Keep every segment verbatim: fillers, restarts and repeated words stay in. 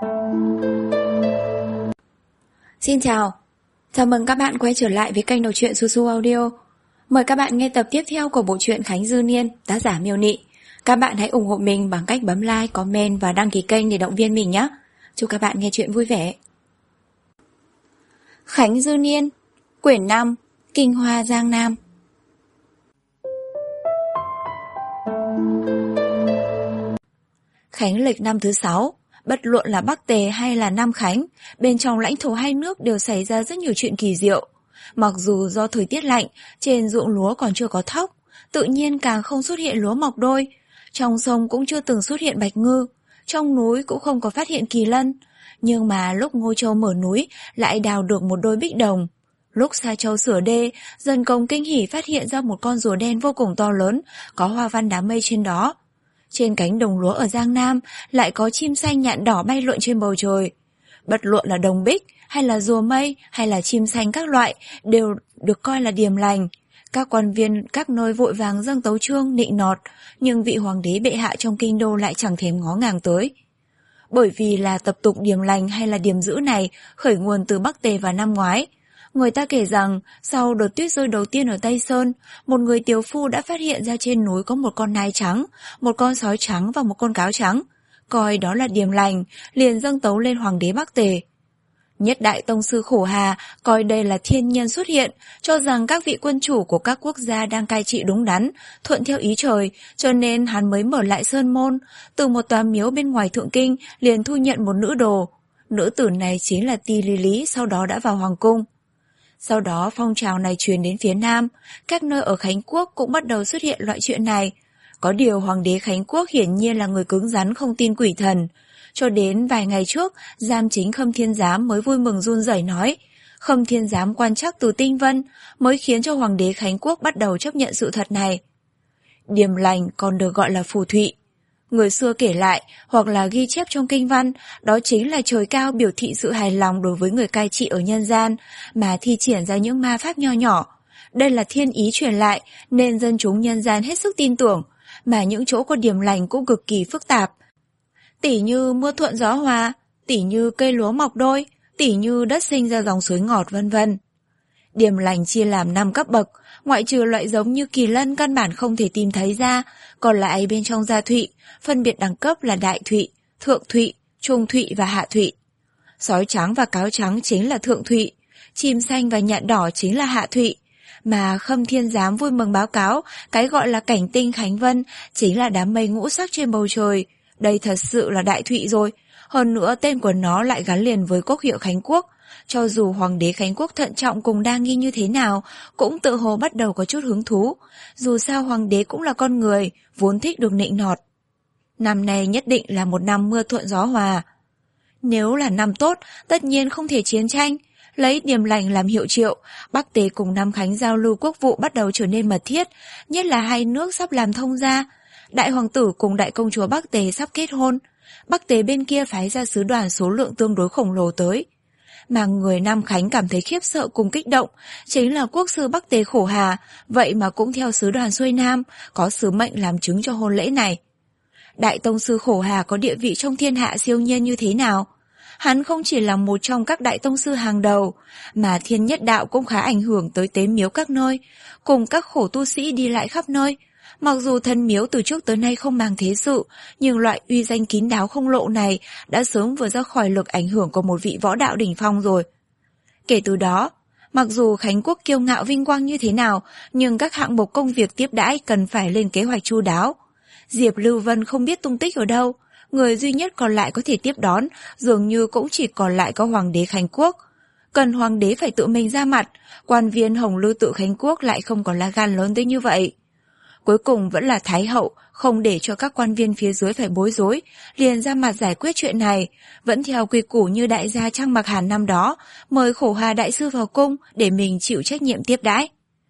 Xin chào, chào mừng các bạn quay trở lại với kênh đọc truyện Su Su Audio. Mời các bạn nghe tập tiếp theo của bộ truyện Khánh Dư Niên, tác giả Miêu Nị. Các bạn hãy ủng hộ mình bằng cách bấm like, comment và đăng ký kênh để động viên mình nhé. Chúc các bạn nghe truyện vui vẻ. Khánh Dư Niên, quyển năm, Kinh Hoa Giang Nam. Khánh lịch năm thứ sáu. Bất luận là Bắc Tề hay là Nam Khánh, bên trong lãnh thổ hai nước đều xảy ra rất nhiều chuyện kỳ diệu. Mặc dù do thời tiết lạnh, trên ruộng lúa còn chưa có thóc, tự nhiên càng không xuất hiện lúa mọc đôi. Trong sông cũng chưa từng xuất hiện bạch ngư, trong núi cũng không có phát hiện kỳ lân. Nhưng mà lúc Ngô Châu mở núi lại đào được một đôi bích đồng. Lúc Sa Châu sửa đê, dân công kinh hỉ phát hiện ra một con rùa đen vô cùng to lớn, có hoa văn đám mây trên đó. Trên cánh đồng lúa ở Giang Nam lại có chim xanh nhạn đỏ bay lượn trên bầu trời. Bất luận là đồng bích hay là rùa mây hay là chim xanh các loại đều được coi là điềm lành. Các quan viên các nơi vội vàng dâng tấu chương nịnh nọt, nhưng vị hoàng đế bệ hạ trong kinh đô lại chẳng thèm ngó ngàng tới. Bởi vì là tập tục điềm lành hay là điềm dữ này khởi nguồn từ Bắc Tề vào năm ngoái. Người ta kể rằng, sau đợt tuyết rơi đầu tiên ở Tây Sơn, một người tiều phu đã phát hiện ra trên núi có một con nai trắng, một con sói trắng và một con cáo trắng. Coi đó là điềm lành, liền dâng tấu lên hoàng đế Bắc Tề. Nhất đại tông sư Khổ Hà coi đây là thiên nhân xuất hiện, cho rằng các vị quân chủ của các quốc gia đang cai trị đúng đắn, thuận theo ý trời, cho nên hắn mới mở lại sơn môn, từ một tòa miếu bên ngoài thượng kinh liền thu nhận một nữ đồ. Nữ tử này chính là Ti Lý Lý, sau đó đã vào hoàng cung. Sau đó phong trào này truyền đến phía Nam, các nơi ở Khánh Quốc cũng bắt đầu xuất hiện loại chuyện này. Có điều hoàng đế Khánh Quốc hiển nhiên là người cứng rắn không tin quỷ thần. Cho đến vài ngày trước, giam chính Khâm Thiên Giám mới vui mừng run rẩy nói, Khâm Thiên Giám quan trắc từ tinh vân mới khiến cho hoàng đế Khánh Quốc bắt đầu chấp nhận sự thật này. Điềm lành còn được gọi là phù thụy. Người xưa kể lại hoặc là ghi chép trong kinh văn, đó chính là trời cao biểu thị sự hài lòng đối với người cai trị ở nhân gian, mà thi triển ra những ma pháp nho nhỏ. Đây là thiên ý truyền lại, nên dân chúng nhân gian hết sức tin tưởng, mà những chỗ có điềm lành cũng cực kỳ phức tạp. Tỉ như mưa thuận gió hòa, tỉ như cây lúa mọc đôi, tỉ như đất sinh ra dòng suối ngọt vân vân. Điềm lành chia làm năm cấp bậc, ngoại trừ loại giống như kỳ lân căn bản không thể tìm thấy ra, còn lại bên trong gia thụy, phân biệt đẳng cấp là đại thụy, thượng thụy, trung thụy và hạ thụy. Sói trắng và cáo trắng chính là thượng thụy, chim xanh và nhạn đỏ chính là hạ thụy, mà Khâm Thiên Giám vui mừng báo cáo cái gọi là cảnh tinh Khánh Vân chính là đám mây ngũ sắc trên bầu trời. Đây thật sự là đại thụy rồi, hơn nữa tên của nó lại gắn liền với quốc hiệu Khánh Quốc. Cho dù hoàng đế Khánh Quốc thận trọng cùng đa nghi như thế nào, cũng tự hồ bắt đầu có chút hứng thú. Dù sao hoàng đế cũng là con người, vốn thích được nịnh nọt. Năm nay nhất định là một năm mưa thuận gió hòa. Nếu là năm tốt, tất nhiên không thể chiến tranh. Lấy điềm lành làm hiệu triệu, Bắc Tề cùng Nam Khánh giao lưu quốc vụ bắt đầu trở nên mật thiết, nhất là hai nước sắp làm thông gia. Đại hoàng tử cùng đại công chúa Bắc Tề sắp kết hôn. Bắc Tề bên kia phái ra sứ đoàn số lượng tương đối khổng lồ tới. Mà người Nam Khánh cảm thấy khiếp sợ cùng kích động, chính là quốc sư Bắc Tề Khổ Hà, vậy mà cũng theo sứ đoàn xuôi Nam, có sứ mệnh làm chứng cho hôn lễ này. Đại tông sư Khổ Hà có địa vị trong thiên hạ siêu nhiên như thế nào? Hắn không chỉ là một trong các đại tông sư hàng đầu, mà thiên nhất đạo cũng khá ảnh hưởng tới tế miếu các nơi, cùng các khổ tu sĩ đi lại khắp nơi. Mặc dù thân miếu từ trước tới nay không màng thế sự, nhưng loại uy danh kín đáo không lộ này đã sớm vừa ra khỏi lực ảnh hưởng của một vị võ đạo đỉnh phong rồi. Kể từ đó, mặc dù Khánh Quốc kiêu ngạo vinh quang như thế nào, nhưng các hạng mục công việc tiếp đãi cần phải lên kế hoạch chu đáo. Diệp Lưu Vân không biết tung tích ở đâu, người duy nhất còn lại có thể tiếp đón dường như cũng chỉ còn lại có hoàng đế Khánh Quốc. Cần hoàng đế phải tự mình ra mặt, quan viên Hồng Lưu Tự Khánh Quốc lại không có lá gan lớn tới như vậy. Cuối cùng vẫn là Thái hậu không để cho các quan viên phía dưới phải bối rối, liền ra mặt giải quyết chuyện này, vẫn theo quy củ như đại gia Trang Mặc Hàn năm đó, mời Khổ Hà đại sư vào cung để mình chịu trách nhiệm tiếp đãi.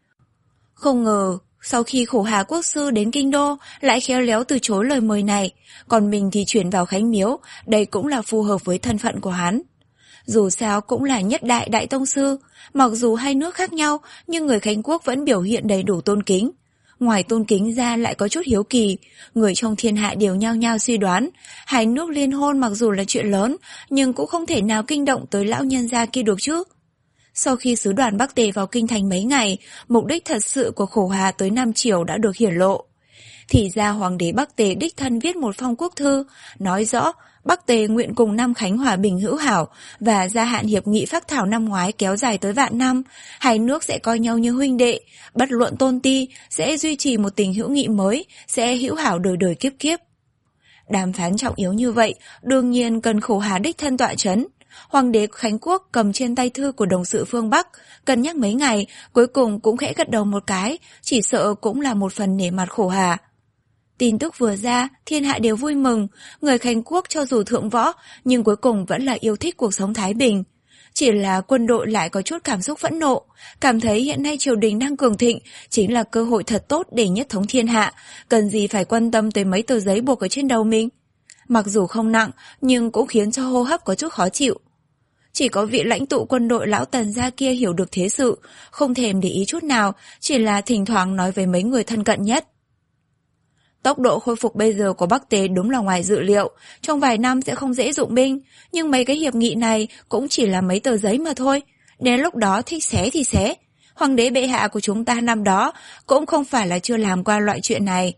Không ngờ, sau khi Khổ Hà quốc sư đến kinh đô, lại khéo léo từ chối lời mời này, còn mình thì chuyển vào Khánh Miếu, đây cũng là phù hợp với thân phận của hắn. Dù sao cũng là nhất đại đại tông sư, mặc dù hai nước khác nhau, nhưng người Khánh Quốc vẫn biểu hiện đầy đủ tôn kính. Ngoài tôn kính ra lại có chút hiếu kỳ, người trong thiên hạ đều nhao nhao suy đoán, hai nước liên hôn mặc dù là chuyện lớn, nhưng cũng không thể nào kinh động tới lão nhân gia kia được chứ. Sau khi sứ đoàn Bắc Tề vào kinh thành mấy ngày, mục đích thật sự của Khổ Hà tới Nam Triều đã được hiển lộ. Thì ra hoàng đế Bắc Tề đích thân viết một phong quốc thư, nói rõ Bắc Tề nguyện cùng Nam Khánh hòa bình hữu hảo và gia hạn hiệp nghị phác thảo năm ngoái kéo dài tới vạn năm, hai nước sẽ coi nhau như huynh đệ, bất luận tôn ti, sẽ duy trì một tình hữu nghị mới, sẽ hữu hảo đời đời kiếp kiếp. Đàm phán trọng yếu như vậy, đương nhiên cần Khổ Hà đích thân tọa chấn. Hoàng đế Khánh Quốc cầm trên tay thư của đồng sự phương Bắc, cân nhắc mấy ngày, cuối cùng cũng khẽ gật đầu một cái, chỉ sợ cũng là một phần nể mặt Khổ Hà. Tin tức vừa ra, thiên hạ đều vui mừng, người Khánh Quốc cho dù thượng võ, nhưng cuối cùng vẫn là yêu thích cuộc sống thái bình. Chỉ là quân đội lại có chút cảm xúc phẫn nộ, cảm thấy hiện nay triều đình đang cường thịnh, chính là cơ hội thật tốt để nhất thống thiên hạ, cần gì phải quan tâm tới mấy tờ giấy buộc ở trên đầu mình. Mặc dù không nặng, nhưng cũng khiến cho hô hấp có chút khó chịu. Chỉ có vị lãnh tụ quân đội lão Tần gia kia hiểu được thế sự, không thèm để ý chút nào, chỉ là thỉnh thoảng nói với mấy người thân cận nhất. Tốc độ khôi phục bây giờ của Bắc Tề đúng là ngoài dự liệu, trong vài năm sẽ không dễ dụng binh, nhưng mấy cái hiệp nghị này cũng chỉ là mấy tờ giấy mà thôi, đến lúc đó thích xé thì xé. Hoàng đế bệ hạ của chúng ta năm đó cũng không phải là chưa làm qua loại chuyện này.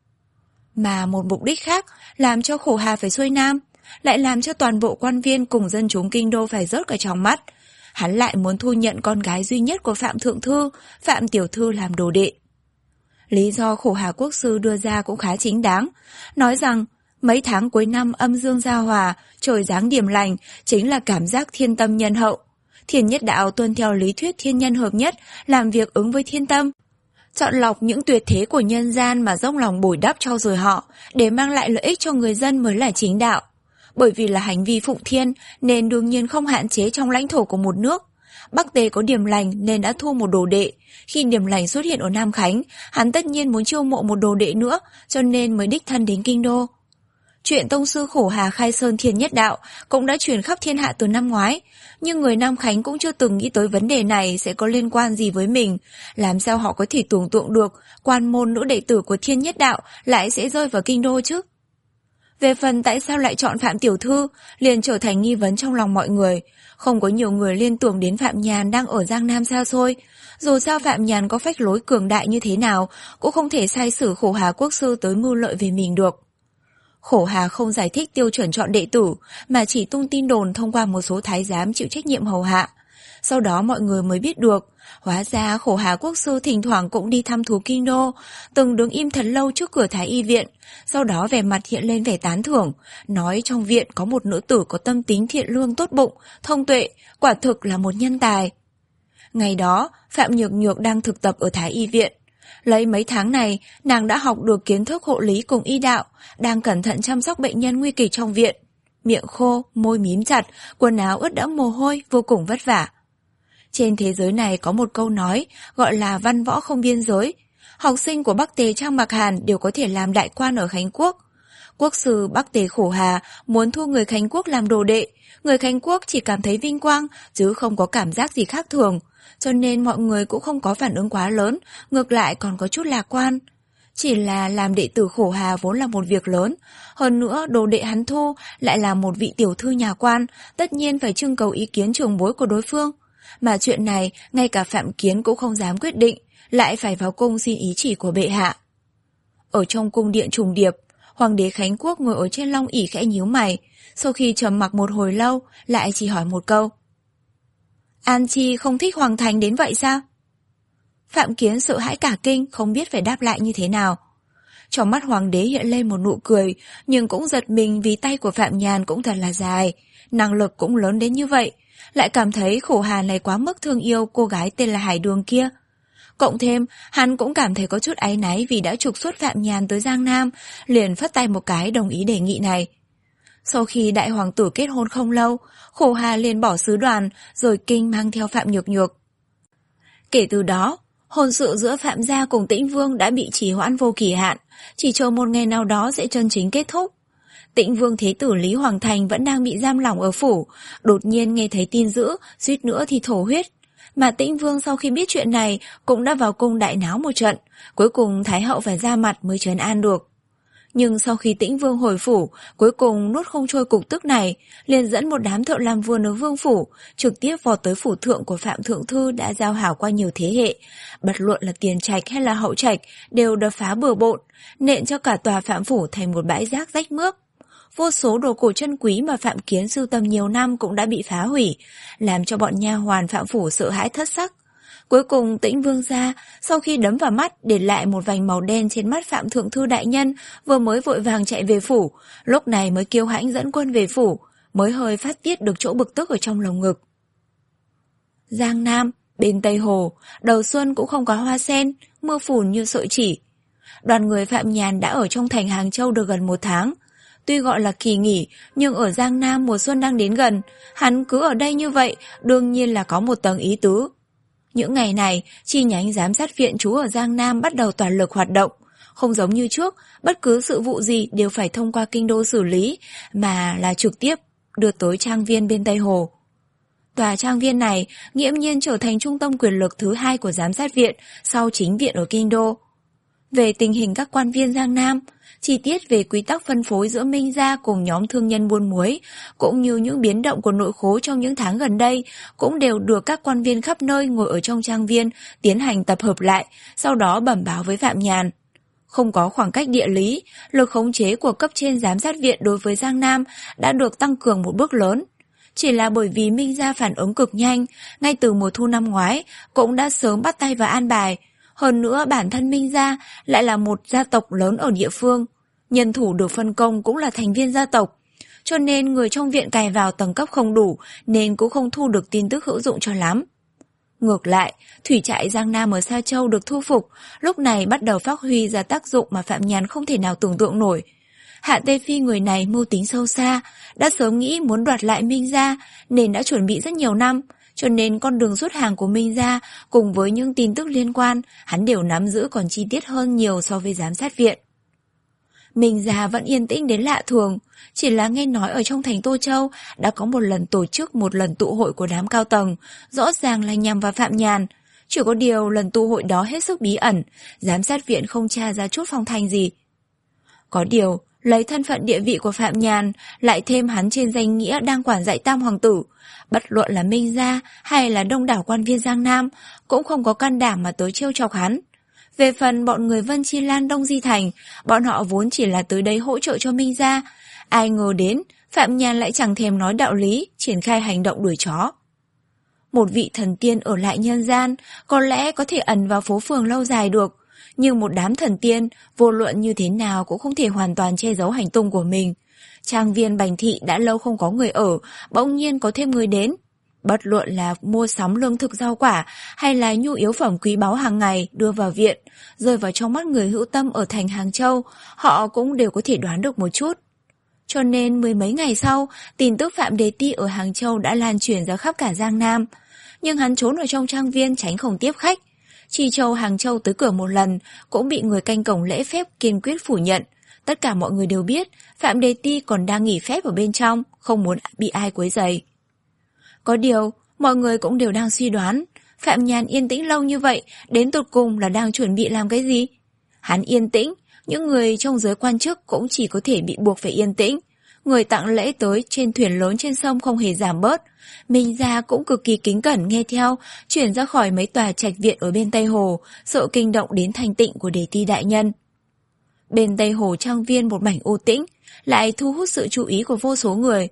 Mà một mục đích khác làm cho Khổ Hà phải xuôi nam, lại làm cho toàn bộ quan viên cùng dân chúng kinh đô phải rớt cả trong mắt. Hắn lại muốn thu nhận con gái duy nhất của Phạm Thượng Thư, Phạm Tiểu Thư làm đồ đệ. Lý do Khổ Hà quốc sư đưa ra cũng khá chính đáng, nói rằng mấy tháng cuối năm âm dương gia hòa, trời giáng điểm lành, chính là cảm giác thiên tâm nhân hậu. Thiên nhất đạo tuân theo lý thuyết thiên nhân hợp nhất, làm việc ứng với thiên tâm. Chọn lọc những tuyệt thế của nhân gian mà dốc lòng bồi đắp cho rồi họ, để mang lại lợi ích cho người dân mới là chính đạo. Bởi vì là hành vi phụng thiên, nên đương nhiên không hạn chế trong lãnh thổ của một nước. Bắc Tề có điểm lành nên đã thu một đồ đệ. Khi điểm lành xuất hiện ở Nam Khánh, hắn tất nhiên muốn chiêu mộ một đồ đệ nữa, cho nên mới đích thân đến kinh đô. Chuyện tông sư Khổ Hà khai sơn thiên nhất đạo cũng đã truyền khắp thiên hạ từ năm ngoái, nhưng người Nam Khánh cũng chưa từng nghĩ tới vấn đề này sẽ có liên quan gì với mình. Làm sao họ có thể tưởng tượng được quan môn nữ đệ tử của thiên nhất đạo lại sẽ rơi vào kinh đô chứ? Về phần tại sao lại chọn Phạm Tiểu Thư, liền trở thành nghi vấn trong lòng mọi người. Không có nhiều người liên tưởng đến Phạm Nhàn đang ở Giang Nam xa xôi. Dù sao Phạm Nhàn có phách lối cường đại như thế nào, cũng không thể sai sử Khổ Hà quốc sư tới mưu lợi về mình được. Khổ Hà không giải thích tiêu chuẩn chọn đệ tử, mà chỉ tung tin đồn thông qua một số thái giám chịu trách nhiệm hầu hạ. Sau đó mọi người mới biết được, hóa ra Khổ Hà quốc sư thỉnh thoảng cũng đi thăm thú kinh đô, từng đứng im thật lâu trước cửa Thái Y viện, sau đó vẻ mặt hiện lên vẻ tán thưởng, nói trong viện có một nữ tử có tâm tính thiện lương tốt bụng, thông tuệ, quả thực là một nhân tài. Ngày đó, Phạm Nhược Nhược đang thực tập ở Thái Y viện. Lấy mấy tháng này, nàng đã học được kiến thức hộ lý cùng y đạo, đang cẩn thận chăm sóc bệnh nhân nguy kịch trong viện. Miệng khô, môi mím chặt, quần áo ướt đẫm mồ hôi, vô cùng vất vả. Trên thế giới này có một câu nói, gọi là văn võ không biên giới. Học sinh của Bắc Tề Trang Mạc Hàn đều có thể làm đại quan ở Khánh Quốc. Quốc sư Bắc Tề Khổ Hà muốn thu người Khánh Quốc làm đồ đệ. Người Khánh Quốc chỉ cảm thấy vinh quang, chứ không có cảm giác gì khác thường. Cho nên mọi người cũng không có phản ứng quá lớn, ngược lại còn có chút lạc quan. Chỉ là làm đệ tử Khổ Hà vốn là một việc lớn. Hơn nữa đồ đệ hắn thu lại là một vị tiểu thư nhà quan, tất nhiên phải trưng cầu ý kiến trưởng bối của đối phương. Mà chuyện này, ngay cả Phạm Kiến cũng không dám quyết định, lại phải vào cung xin ý chỉ của bệ hạ. Ở trong cung điện trùng điệp, Hoàng đế Khánh Quốc ngồi ở trên long ỷ khẽ nhíu mày, sau khi trầm mặc một hồi lâu, lại chỉ hỏi một câu. An Chi không thích Hoàng thành đến vậy sao? Phạm Kiến sợ hãi cả kinh, không biết phải đáp lại như thế nào. Trong mắt Hoàng đế hiện lên một nụ cười, nhưng cũng giật mình vì tay của Phạm Nhàn cũng thật là dài, năng lực cũng lớn đến như vậy. Lại cảm thấy Khổ Hà này quá mức thương yêu cô gái tên là Hải Đường kia. Cộng thêm, hắn cũng cảm thấy có chút áy náy vì đã trục xuất Phạm Nhàn tới Giang Nam, liền phất tay một cái đồng ý đề nghị này. Sau khi đại hoàng tử kết hôn không lâu, Khổ Hà liền bỏ sứ đoàn, rồi kinh mang theo Phạm Nhược Nhược. Kể từ đó, hôn sự giữa Phạm gia cùng Tĩnh Vương đã bị trì hoãn vô kỳ hạn, chỉ chờ một ngày nào đó sẽ chân chính kết thúc. Tĩnh Vương thế tử Lý Hoàng Thành vẫn đang bị giam lỏng ở phủ, đột nhiên nghe thấy tin dữ, suýt nữa thì thổ huyết. Mà Tĩnh Vương sau khi biết chuyện này cũng đã vào cung đại náo một trận, cuối cùng Thái hậu phải ra mặt mới trấn an được. Nhưng sau khi Tĩnh Vương hồi phủ, cuối cùng nuốt không trôi cục tức này, liền dẫn một đám thợ làm vườn ở vương phủ, trực tiếp vọt tới phủ thượng của Phạm Thượng Thư đã giao hảo qua nhiều thế hệ. Bất luận là tiền trạch hay là hậu trạch, đều đập phá bừa bộn, nện cho cả tòa Phạm phủ thành một bãi rác rách mướp. Vô số đồ cổ chân quý mà Phạm Kiến sưu tầm nhiều năm cũng đã bị phá hủy, làm cho bọn nha hoàn Phạm phủ sợ hãi thất sắc. Cuối cùng Tĩnh Vương gia sau khi đấm vào mắt để lại một vành màu đen trên mắt Phạm Thượng Thư đại nhân, vừa mới vội vàng chạy về phủ, lúc này mới kiêu hãnh dẫn quân về phủ, mới hơi phát tiết được chỗ bực tức ở trong lồng ngực. Giang Nam, bên Tây Hồ, đầu xuân cũng không có hoa sen, mưa phùn như sợi chỉ. Đoàn người Phạm Nhàn đã ở trong thành Hàng Châu được gần một tháng. Tuy gọi là kỳ nghỉ, nhưng ở Giang Nam mùa xuân đang đến gần, hắn cứ ở đây như vậy, đương nhiên là có một tầng ý tứ. Những ngày này, chi nhánh giám sát viện trú ở Giang Nam bắt đầu toàn lực hoạt động. Không giống như trước, bất cứ sự vụ gì đều phải thông qua kinh đô xử lý, mà là trực tiếp đưa tới trang viên bên Tây Hồ. Tòa trang viên này nghiễm nhiên trở thành trung tâm quyền lực thứ hai của giám sát viện sau chính viện ở kinh đô. Về tình hình các quan viên Giang Nam, chi tiết về quy tắc phân phối giữa Minh gia cùng nhóm thương nhân buôn muối, cũng như những biến động của nội khố trong những tháng gần đây, cũng đều được các quan viên khắp nơi ngồi ở trong trang viên tiến hành tập hợp lại, sau đó bẩm báo với Phạm Nhàn. Không có khoảng cách địa lý, lực khống chế của cấp trên giám sát viện đối với Giang Nam đã được tăng cường một bước lớn. Chỉ là bởi vì Minh gia phản ứng cực nhanh, ngay từ mùa thu năm ngoái cũng đã sớm bắt tay vào an bài. Hơn nữa bản thân Minh gia lại là một gia tộc lớn ở địa phương, nhân thủ được phân công cũng là thành viên gia tộc, cho nên người trong viện cài vào tầng cấp không đủ nên cũng không thu được tin tức hữu dụng cho lắm. Ngược lại, thủy trại Giang Nam ở Sa Châu được thu phục, lúc này bắt đầu phát huy ra tác dụng mà Phạm Nhàn không thể nào tưởng tượng nổi. Hạ Tê Phi người này mưu tính sâu xa, đã sớm nghĩ muốn đoạt lại Minh gia nên đã chuẩn bị rất nhiều năm, cho nên con đường rút hàng của Minh gia cùng với những tin tức liên quan hắn đều nắm giữ còn chi tiết hơn nhiều so với giám sát viện. Minh gia vẫn yên tĩnh đến lạ thường, chỉ là nghe nói ở trong thành Tô Châu đã có một lần tổ chức một lần tụ hội của đám cao tầng, rõ ràng là nhằm vào Phạm Nhàn. Chỉ có điều lần tụ hội đó hết sức bí ẩn, giám sát viện không tra ra chút phong thanh gì. Có điều, lấy thân phận địa vị của Phạm Nhàn, lại thêm hắn trên danh nghĩa đang quản dạy Tam Hoàng tử, bất luận là Minh gia hay là đông đảo quan viên Giang Nam, cũng không có can đảm mà tới trêu chọc hắn. Về phần bọn người Vân Chi Lan Đông Di Thành, bọn họ vốn chỉ là tới đây hỗ trợ cho Minh gia. Ai ngờ đến, Phạm Nhàn lại chẳng thèm nói đạo lý, triển khai hành động đuổi chó. Một vị thần tiên ở lại nhân gian, có lẽ có thể ẩn vào phố phường lâu dài được, nhưng một đám thần tiên, vô luận như thế nào cũng không thể hoàn toàn che giấu hành tung của mình. Trang viên Bành Thị đã lâu không có người ở, bỗng nhiên có thêm người đến. Bất luận là mua sắm lương thực rau quả hay là nhu yếu phẩm quý báu hàng ngày đưa vào viện, rơi vào trong mắt người hữu tâm ở thành Hàng Châu, họ cũng đều có thể đoán được một chút. Cho nên mười mấy ngày sau, tin tức Phạm Đề Ti ở Hàng Châu đã lan truyền ra khắp cả Giang Nam. Nhưng hắn trốn ở trong trang viên tránh không tiếp khách. Chi Châu Hàng Châu tới cửa một lần, cũng bị người canh cổng lễ phép kiên quyết phủ nhận. Tất cả mọi người đều biết, Phạm Đề Ti còn đang nghỉ phép ở bên trong, không muốn bị ai quấy rầy. Có điều, mọi người cũng đều đang suy đoán, Phạm Nhàn yên tĩnh lâu như vậy, đến tột cùng là đang chuẩn bị làm cái gì? Hắn yên tĩnh, những người trong giới quan chức cũng chỉ có thể bị buộc phải yên tĩnh. Người tặng lễ tới trên thuyền lớn trên sông không hề giảm bớt. Minh gia cũng cực kỳ kính cẩn nghe theo, chuyển ra khỏi mấy tòa trạch viện ở bên Tây Hồ, sợ kinh động đến thanh tịnh của Đề Ti đại nhân. Bên Tây Hồ trang viên một mảnh u tĩnh, lại thu hút sự chú ý của vô số người.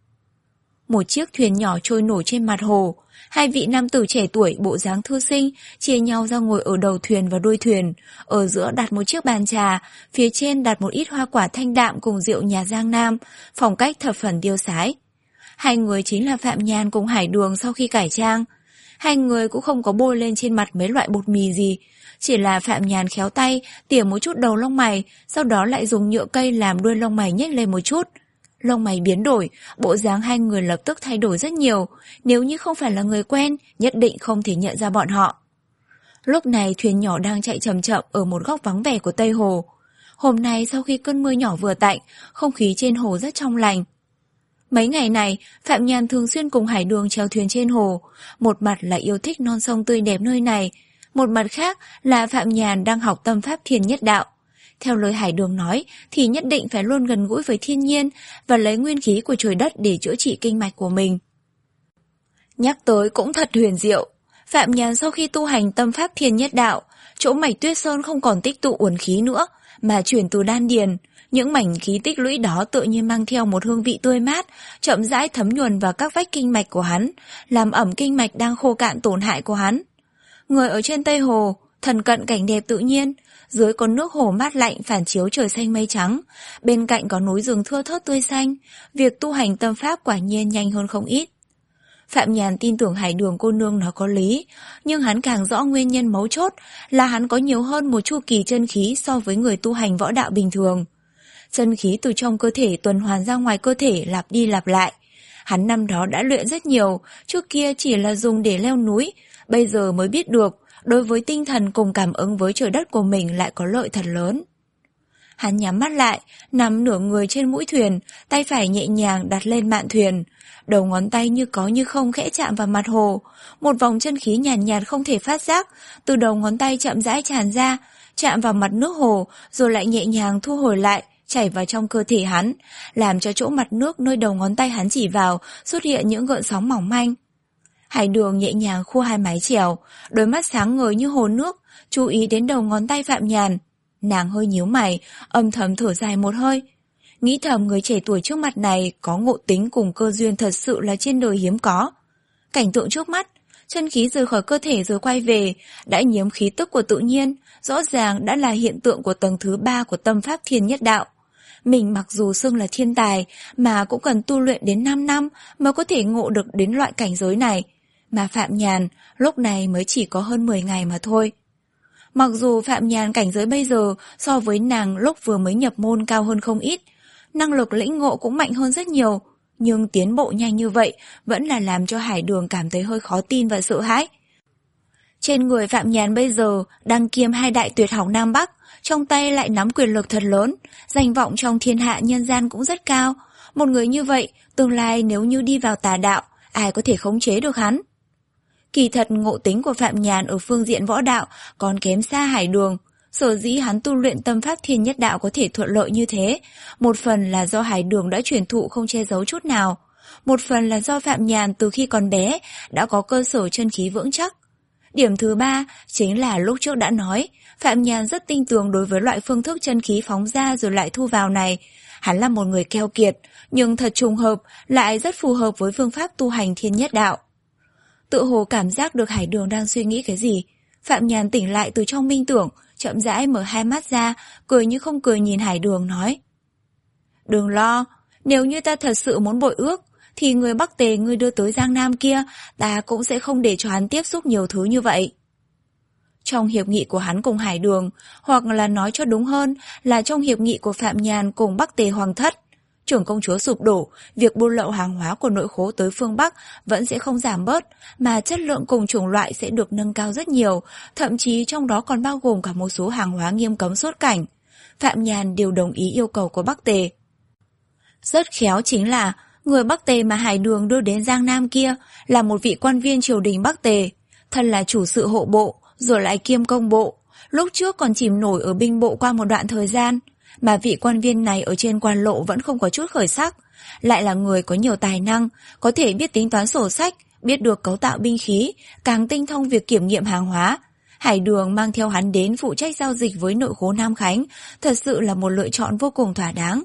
Một chiếc thuyền nhỏ trôi nổi trên mặt hồ, hai vị nam tử trẻ tuổi bộ dáng thư sinh chia nhau ra ngồi ở đầu thuyền và đuôi thuyền, ở giữa đặt một chiếc bàn trà, phía trên đặt một ít hoa quả thanh đạm cùng rượu nhà Giang Nam, phong cách thập phần tiêu sái. Hai người chính là Phạm Nhàn cùng Hải Đường sau khi cải trang. Hai người cũng không có bôi lên trên mặt mấy loại bột mì gì, chỉ là Phạm Nhàn khéo tay tỉa một chút đầu lông mày, sau đó lại dùng nhựa cây làm đuôi lông mày nhếch lên một chút. Lông mày biến đổi, bộ dáng hai người lập tức thay đổi rất nhiều, nếu như không phải là người quen, nhất định không thể nhận ra bọn họ. Lúc này thuyền nhỏ đang chạy chậm chậm ở một góc vắng vẻ của Tây Hồ. Hôm nay sau khi cơn mưa nhỏ vừa tạnh, không khí trên hồ rất trong lành. Mấy ngày này, Phạm Nhàn thường xuyên cùng Hải Đường chèo thuyền trên hồ, một mặt là yêu thích non sông tươi đẹp nơi này, một mặt khác là Phạm Nhàn đang học tâm pháp Thiên Nhất Đạo. Theo lời Hải Đường nói thì nhất định phải luôn gần gũi với thiên nhiên và lấy nguyên khí của trời đất để chữa trị kinh mạch của mình. Nhắc tới cũng thật huyền diệu, Phạm Nhàn sau khi tu hành tâm pháp Thiên Nhất Đạo, chỗ mạch Tuyết Sơn không còn tích tụ uẩn khí nữa, mà chuyển từ đan điền. Những mảnh khí tích lũy đó tự nhiên mang theo một hương vị tươi mát, chậm rãi thấm nhuần vào các vách kinh mạch của hắn, làm ẩm kinh mạch đang khô cạn tổn hại của hắn. Người ở trên Tây Hồ, thần cận cảnh đẹp tự nhiên, dưới có nước hồ mát lạnh phản chiếu trời xanh mây trắng, bên cạnh có núi rừng thưa thớt tươi xanh, việc tu hành tâm pháp quả nhiên nhanh hơn không ít. Phạm Nhàn tin tưởng Hải Đường cô nương nói có lý, nhưng hắn càng rõ nguyên nhân mấu chốt là hắn có nhiều hơn một chu kỳ chân khí so với người tu hành võ đạo bình thường. Chân khí từ trong cơ thể tuần hoàn ra ngoài cơ thể lặp đi lặp lại. Hắn năm đó đã luyện rất nhiều, trước kia chỉ là dùng để leo núi, bây giờ mới biết được, đối với tinh thần cùng cảm ứng với trời đất của mình lại có lợi thật lớn. Hắn nhắm mắt lại, nằm nửa người trên mũi thuyền, tay phải nhẹ nhàng đặt lên mạn thuyền. Đầu ngón tay như có như không khẽ chạm vào mặt hồ. Một vòng chân khí nhàn nhạt, nhạt không thể phát giác, từ đầu ngón tay chậm rãi tràn ra, chạm vào mặt nước hồ, rồi lại nhẹ nhàng thu hồi lại, chảy vào trong cơ thể hắn, làm cho chỗ mặt nước nơi đầu ngón tay hắn chỉ vào xuất hiện những gợn sóng mỏng manh. Hải Đường nhẹ nhàng khua hai mái chèo, đôi mắt sáng ngời như hồ nước, chú ý đến đầu ngón tay Phạm Nhàn. Nàng hơi nhíu mày, âm thầm thở dài một hơi. Nghĩ thầm người trẻ tuổi trước mặt này có ngộ tính cùng cơ duyên thật sự là trên đời hiếm có. Cảnh tượng trước mắt, chân khí rời khỏi cơ thể rồi quay về, đã nhiễm khí tức của tự nhiên, rõ ràng đã là hiện tượng của tầng thứ ba của tâm pháp Thiên Nhất Đạo. Mình mặc dù xưng là thiên tài, mà cũng cần tu luyện đến năm năm mới có thể ngộ được đến loại cảnh giới này. Mà Phạm Nhàn lúc này mới chỉ có hơn mười ngày mà thôi. Mặc dù Phạm Nhàn cảnh giới bây giờ so với nàng lúc vừa mới nhập môn cao hơn không ít, năng lực lĩnh ngộ cũng mạnh hơn rất nhiều, nhưng tiến bộ nhanh như vậy vẫn là làm cho Hải Đường cảm thấy hơi khó tin và sợ hãi. Trên người Phạm Nhàn bây giờ đang kiêm hai đại tuyệt học Nam Bắc, trong tay lại nắm quyền lực thật lớn, danh vọng trong thiên hạ nhân gian cũng rất cao. Một người như vậy, tương lai nếu như đi vào tà đạo, ai có thể khống chế được hắn? Kỳ thật ngộ tính của Phạm Nhàn ở phương diện võ đạo còn kém xa Hải Đường. Sở dĩ hắn tu luyện tâm pháp Thiên Nhất Đạo có thể thuận lợi như thế, một phần là do Hải Đường đã truyền thụ không che giấu chút nào, một phần là do Phạm Nhàn từ khi còn bé đã có cơ sở chân khí vững chắc. Điểm thứ ba chính là lúc trước đã nói, Phạm Nhàn rất tin tưởng đối với loại phương thức chân khí phóng ra rồi lại thu vào này. Hắn là một người keo kiệt, nhưng thật trùng hợp lại rất phù hợp với phương pháp tu hành Thiên Nhất Đạo. Tự hồ cảm giác được Hải Đường đang suy nghĩ cái gì, Phạm Nhàn tỉnh lại từ trong minh tưởng, chậm rãi mở hai mắt ra, cười như không cười nhìn Hải Đường nói: Đừng lo, nếu như ta thật sự muốn bội ước, thì người Bắc Tề ngươi đưa tới Giang Nam kia, ta cũng sẽ không để cho hắn tiếp xúc nhiều thứ như vậy. Trong hiệp nghị của hắn cùng Hải Đường, hoặc là nói cho đúng hơn là trong hiệp nghị của Phạm Nhàn cùng Bắc Tề Hoàng thất, trưởng công chúa sụp đổ, việc buôn lậu hàng hóa của nội khố tới phương Bắc vẫn sẽ không giảm bớt, mà chất lượng cùng chủng loại sẽ được nâng cao rất nhiều, thậm chí trong đó còn bao gồm cả một số hàng hóa nghiêm cấm xuất cảnh. Phạm Nhàn đều đồng ý yêu cầu của Bắc Tề. Rất khéo chính là người Bắc Tề mà Hải Đường đưa đến Giang Nam kia là một vị quan viên triều đình Bắc Tề, thân là chủ sự hộ bộ, rồi lại kiêm công bộ, lúc trước còn chìm nổi ở binh bộ qua một đoạn thời gian, mà vị quan viên này ở trên quan lộ vẫn không có chút khởi sắc, lại là người có nhiều tài năng, có thể biết tính toán sổ sách, biết được cấu tạo binh khí, càng tinh thông việc kiểm nghiệm hàng hóa. Hải Đường mang theo hắn đến phụ trách giao dịch với nội khố Nam Khánh, thật sự là một lựa chọn vô cùng thỏa đáng.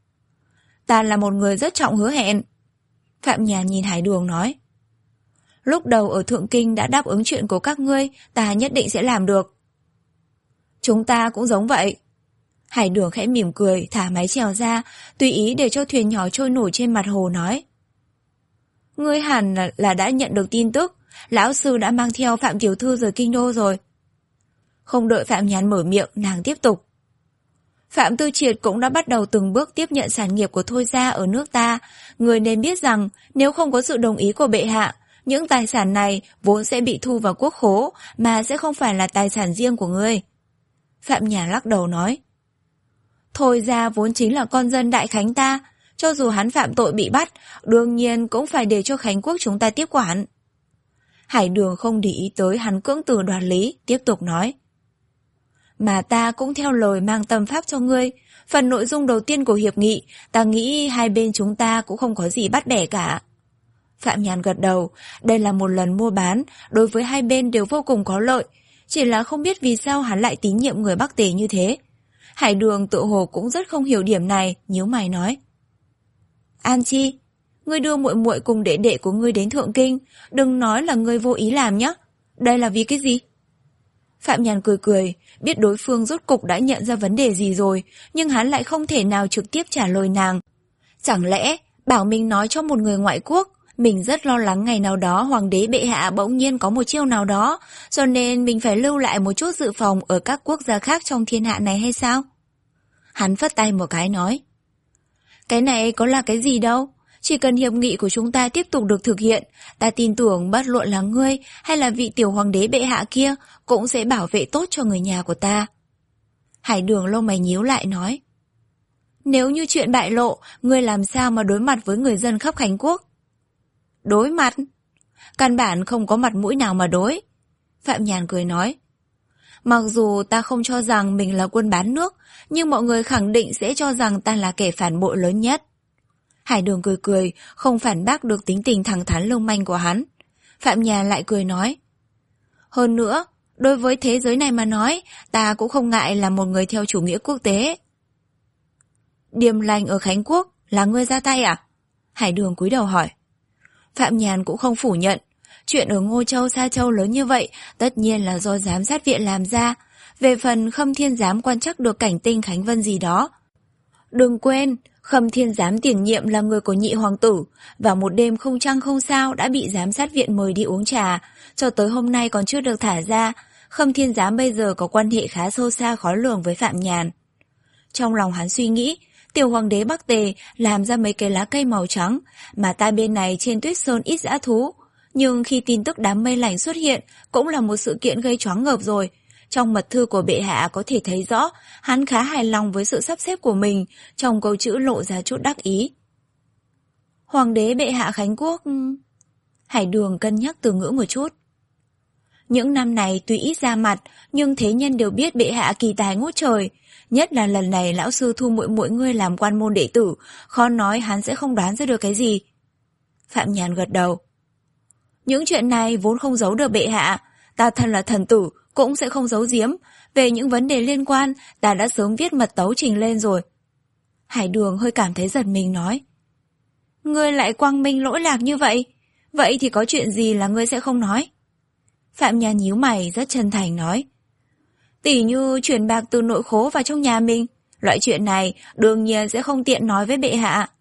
Ta là một người rất trọng hứa hẹn. Phạm Nhàn nhìn Hải Đường nói: Lúc đầu ở Thượng Kinh đã đáp ứng chuyện của các ngươi, ta nhất định sẽ làm được. Chúng ta cũng giống vậy. Hải Đường khẽ mỉm cười, thả mái chèo ra, tùy ý để cho thuyền nhỏ trôi nổi trên mặt hồ nói: Ngươi hẳn là, là đã nhận được tin tức, lão sư đã mang theo Phạm tiểu thư rời kinh đô rồi. Không đợi Phạm Nhàn mở miệng, nàng tiếp tục: Phạm Tư Triệt cũng đã bắt đầu từng bước tiếp nhận sản nghiệp của Thôi gia ở nước ta. Người nên biết rằng nếu không có sự đồng ý của bệ hạ, những tài sản này vốn sẽ bị thu vào quốc khố, mà sẽ không phải là tài sản riêng của ngươi. Phạm Nhàn lắc đầu nói: Thôi gia vốn chính là con dân Đại Khánh ta, Cho dù hắn phạm tội bị bắt, đương nhiên cũng phải để cho Khánh Quốc chúng ta tiếp quản. Hải Đường không để ý tới hắn cưỡng từ đoạt lý, tiếp tục nói. Mà ta cũng theo lời mang tâm pháp cho ngươi. Phần nội dung đầu tiên của hiệp nghị, ta nghĩ hai bên chúng ta cũng không có gì bắt bẻ cả. Phạm Nhàn gật đầu, đây là một lần mua bán, đối với hai bên đều vô cùng có lợi. Chỉ là không biết vì sao hắn lại tín nhiệm người Bắc Tề như thế. Hải Đường tự hồ cũng rất không hiểu điểm này, nhíu mày nói. An Chi, ngươi đưa muội muội cùng đệ đệ của ngươi đến Thượng Kinh, đừng nói là ngươi vô ý làm nhé. Đây là vì cái gì? Phạm Nhàn cười cười, biết đối phương rốt cục đã nhận ra vấn đề gì rồi, nhưng hắn lại không thể nào trực tiếp trả lời nàng. Chẳng lẽ bảo mình nói cho một người ngoại quốc, mình rất lo lắng ngày nào đó hoàng đế bệ hạ bỗng nhiên có một chiêu nào đó, cho nên mình phải lưu lại một chút dự phòng ở các quốc gia khác trong thiên hạ này hay sao? Hắn phất tay một cái nói. Cái này có là cái gì đâu, chỉ cần hiệp nghị của chúng ta tiếp tục được thực hiện, ta tin tưởng bất luận là ngươi hay là vị tiểu hoàng đế bệ hạ kia cũng sẽ bảo vệ tốt cho người nhà của ta. Hải Đường lông mày nhíu lại nói. Nếu như chuyện bại lộ, ngươi làm sao mà đối mặt với người dân khắp Khánh Quốc? Đối mặt? Căn bản không có mặt mũi nào mà đối. Phạm Nhàn cười nói. Mặc dù ta không cho rằng mình là quân bán nước, nhưng mọi người khẳng định sẽ cho rằng ta là kẻ phản bội lớn nhất. Hải Đường cười cười, không phản bác được tính tình thẳng thắn lưu manh của hắn. Phạm Nhàn lại cười nói. Hơn nữa, đối với thế giới này mà nói, ta cũng không ngại là một người theo chủ nghĩa quốc tế. Điềm lành ở Khánh Quốc, là ngươi ra tay à? Hải Đường cúi đầu hỏi. Phạm Nhàn cũng không phủ nhận. Chuyện ở Ngô Châu, Sa Châu lớn như vậy, tất nhiên là do giám sát viện làm ra. Về phần Khâm Thiên Giám quan trắc được cảnh tinh Khánh Vân gì đó. Đừng quên, Khâm Thiên Giám tiền nhiệm là người của nhị hoàng tử, và một đêm không trăng không sao đã bị giám sát viện mời đi uống trà, cho tới hôm nay còn chưa được thả ra. Khâm Thiên Giám bây giờ có quan hệ khá sâu xa khó lường với Phạm Nhàn. Trong lòng hắn suy nghĩ, tiểu hoàng đế Bắc Tề làm ra mấy cái lá cây màu trắng, mà ta bên này trên Tuyết Sơn ít dã thú. Nhưng khi tin tức đám mây lành xuất hiện, cũng là một sự kiện gây choáng ngợp rồi. Trong mật thư của bệ hạ có thể thấy rõ, hắn khá hài lòng với sự sắp xếp của mình, trong câu chữ lộ ra chút đắc ý. Hoàng đế bệ hạ Khánh Quốc... Hải Đường cân nhắc từ ngữ một chút. Những năm này tuy ít ra mặt, nhưng thế nhân đều biết bệ hạ kỳ tài ngút trời. Nhất là lần này lão sư thu muội muội ngươi làm quan môn đệ tử, khó nói hắn sẽ không đoán ra được cái gì. Phạm Nhàn gật đầu. Những chuyện này vốn không giấu được bệ hạ, ta thân là thần tử, cũng sẽ không giấu giếm. Về những vấn đề liên quan, ta đã sớm viết mật tấu trình lên rồi. Hải Đường hơi cảm thấy giật mình nói. Ngươi lại quang minh lỗi lạc như vậy? Vậy thì có chuyện gì là ngươi sẽ không nói? Phạm Nhàn nhíu mày rất chân thành nói. Tỉ như chuyển bạc từ nội khố vào trong nhà mình, loại chuyện này đương nhiên sẽ không tiện nói với bệ hạ.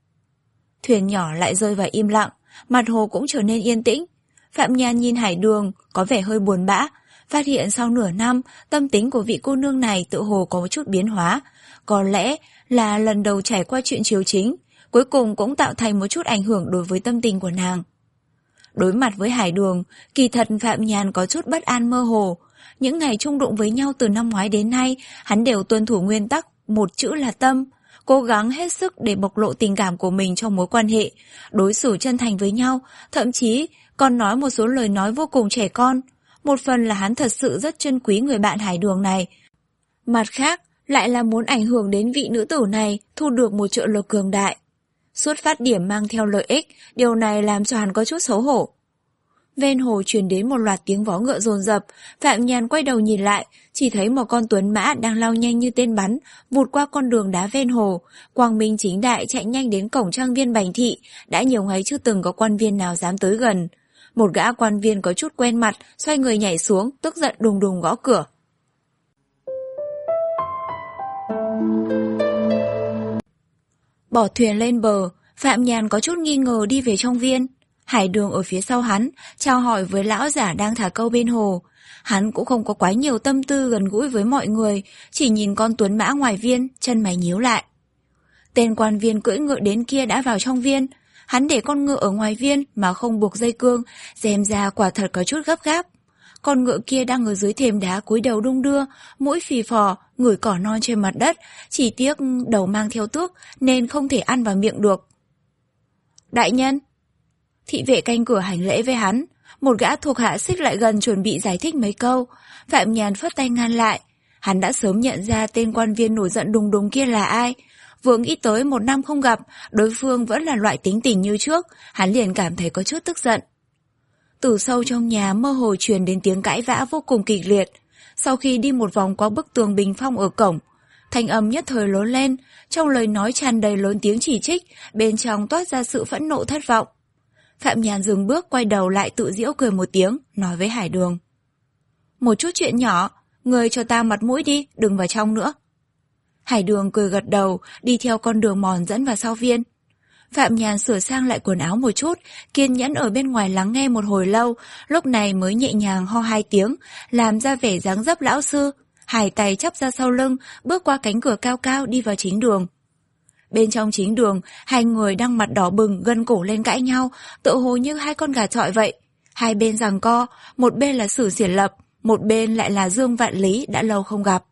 Thuyền nhỏ lại rơi vào im lặng, mặt hồ cũng trở nên yên tĩnh. Phạm Nhàn nhìn Hải Đường có vẻ hơi buồn bã, phát hiện sau nửa năm tâm tính của vị cô nương này tự hồ có một chút biến hóa. Có lẽ là lần đầu trải qua chuyện chiếu chính, cuối cùng cũng tạo thành một chút ảnh hưởng đối với tâm tình của nàng. Đối mặt với Hải Đường, kỳ thật Phạm Nhàn có chút bất an mơ hồ. Những ngày chung đụng với nhau từ năm ngoái đến nay, hắn đều tuân thủ nguyên tắc một chữ là tâm, cố gắng hết sức để bộc lộ tình cảm của mình trong mối quan hệ, đối xử chân thành với nhau, thậm chí còn nói một số lời nói vô cùng trẻ con. Một phần là hắn thật sự rất trân quý người bạn Hải Đường này. Mặt khác, lại là muốn ảnh hưởng đến vị nữ tử này thu được một trợ lực cường đại. Xuất phát điểm mang theo lợi ích, điều này làm cho hắn có chút xấu hổ. Ven hồ truyền đến một loạt tiếng vó ngựa dồn dập, Phạm Nhàn quay đầu nhìn lại, chỉ thấy một con tuấn mã đang lao nhanh như tên bắn, vụt qua con đường đá ven hồ, quang minh chính đại chạy nhanh đến cổng trang viên Bành Thị, đã nhiều ngày chưa từng có quan viên nào dám tới gần. Một gã quan viên có chút quen mặt, xoay người nhảy xuống, tức giận đùng đùng gõ cửa. Bỏ thuyền lên bờ, Phạm Nhàn có chút nghi ngờ đi về trong viên. Hải Đường ở phía sau hắn, chào hỏi với lão giả đang thả câu bên hồ. Hắn cũng không có quá nhiều tâm tư gần gũi với mọi người, chỉ nhìn con tuấn mã ngoài viên, chân mày nhíu lại. Tên quan viên cưỡi ngựa đến kia đã vào trong viên. Hắn để con ngựa ở ngoài viên mà không buộc dây cương, xem ra quả thật có chút gấp gáp. con ngựa kia đang ở dưới thềm đá cúi đầu đung đưa, mũi phì phò, ngửi cỏ non trên mặt đất, chỉ tiếc đầu mang theo tước nên không thể ăn vào miệng được. Đại nhân! Thị vệ canh cửa hành lễ với hắn, một gã thuộc hạ xích lại gần chuẩn bị giải thích mấy câu. Phạm Nhàn phất tay ngăn lại, hắn đã sớm nhận ra tên quan viên nổi giận đùng đùng kia là ai. Vừa nghĩ tới một năm không gặp, đối phương vẫn là loại tính tình như trước, hắn liền cảm thấy có chút tức giận. Từ sâu trong nhà mơ hồ truyền đến tiếng cãi vã vô cùng kịch liệt. Sau khi đi một vòng qua bức tường bình phong ở cổng, thanh âm nhất thời lớn lên, trong lời nói tràn đầy lớn tiếng chỉ trích, bên trong toát ra sự phẫn nộ thất vọng. Phạm Nhàn dừng bước quay đầu lại tự giễu cười một tiếng, nói với Hải Đường. Một chút chuyện nhỏ, người cho ta mặt mũi đi, đừng vào trong nữa. Hải Đường cười gật đầu, đi theo con đường mòn dẫn vào sau viên. Phạm Nhàn sửa sang lại quần áo một chút, kiên nhẫn ở bên ngoài lắng nghe một hồi lâu, lúc này mới nhẹ nhàng ho hai tiếng, làm ra vẻ dáng dấp lão sư, hai tay chắp ra sau lưng, bước qua cánh cửa cao cao đi vào chính đường. Bên trong chính đường, hai người đang mặt đỏ bừng, gân cổ lên cãi nhau, tựa hồ như hai con gà chọi vậy. Hai bên giằng co, một bên là Sử Xiển Lập, một bên lại là Dương Vạn Lý đã lâu không gặp.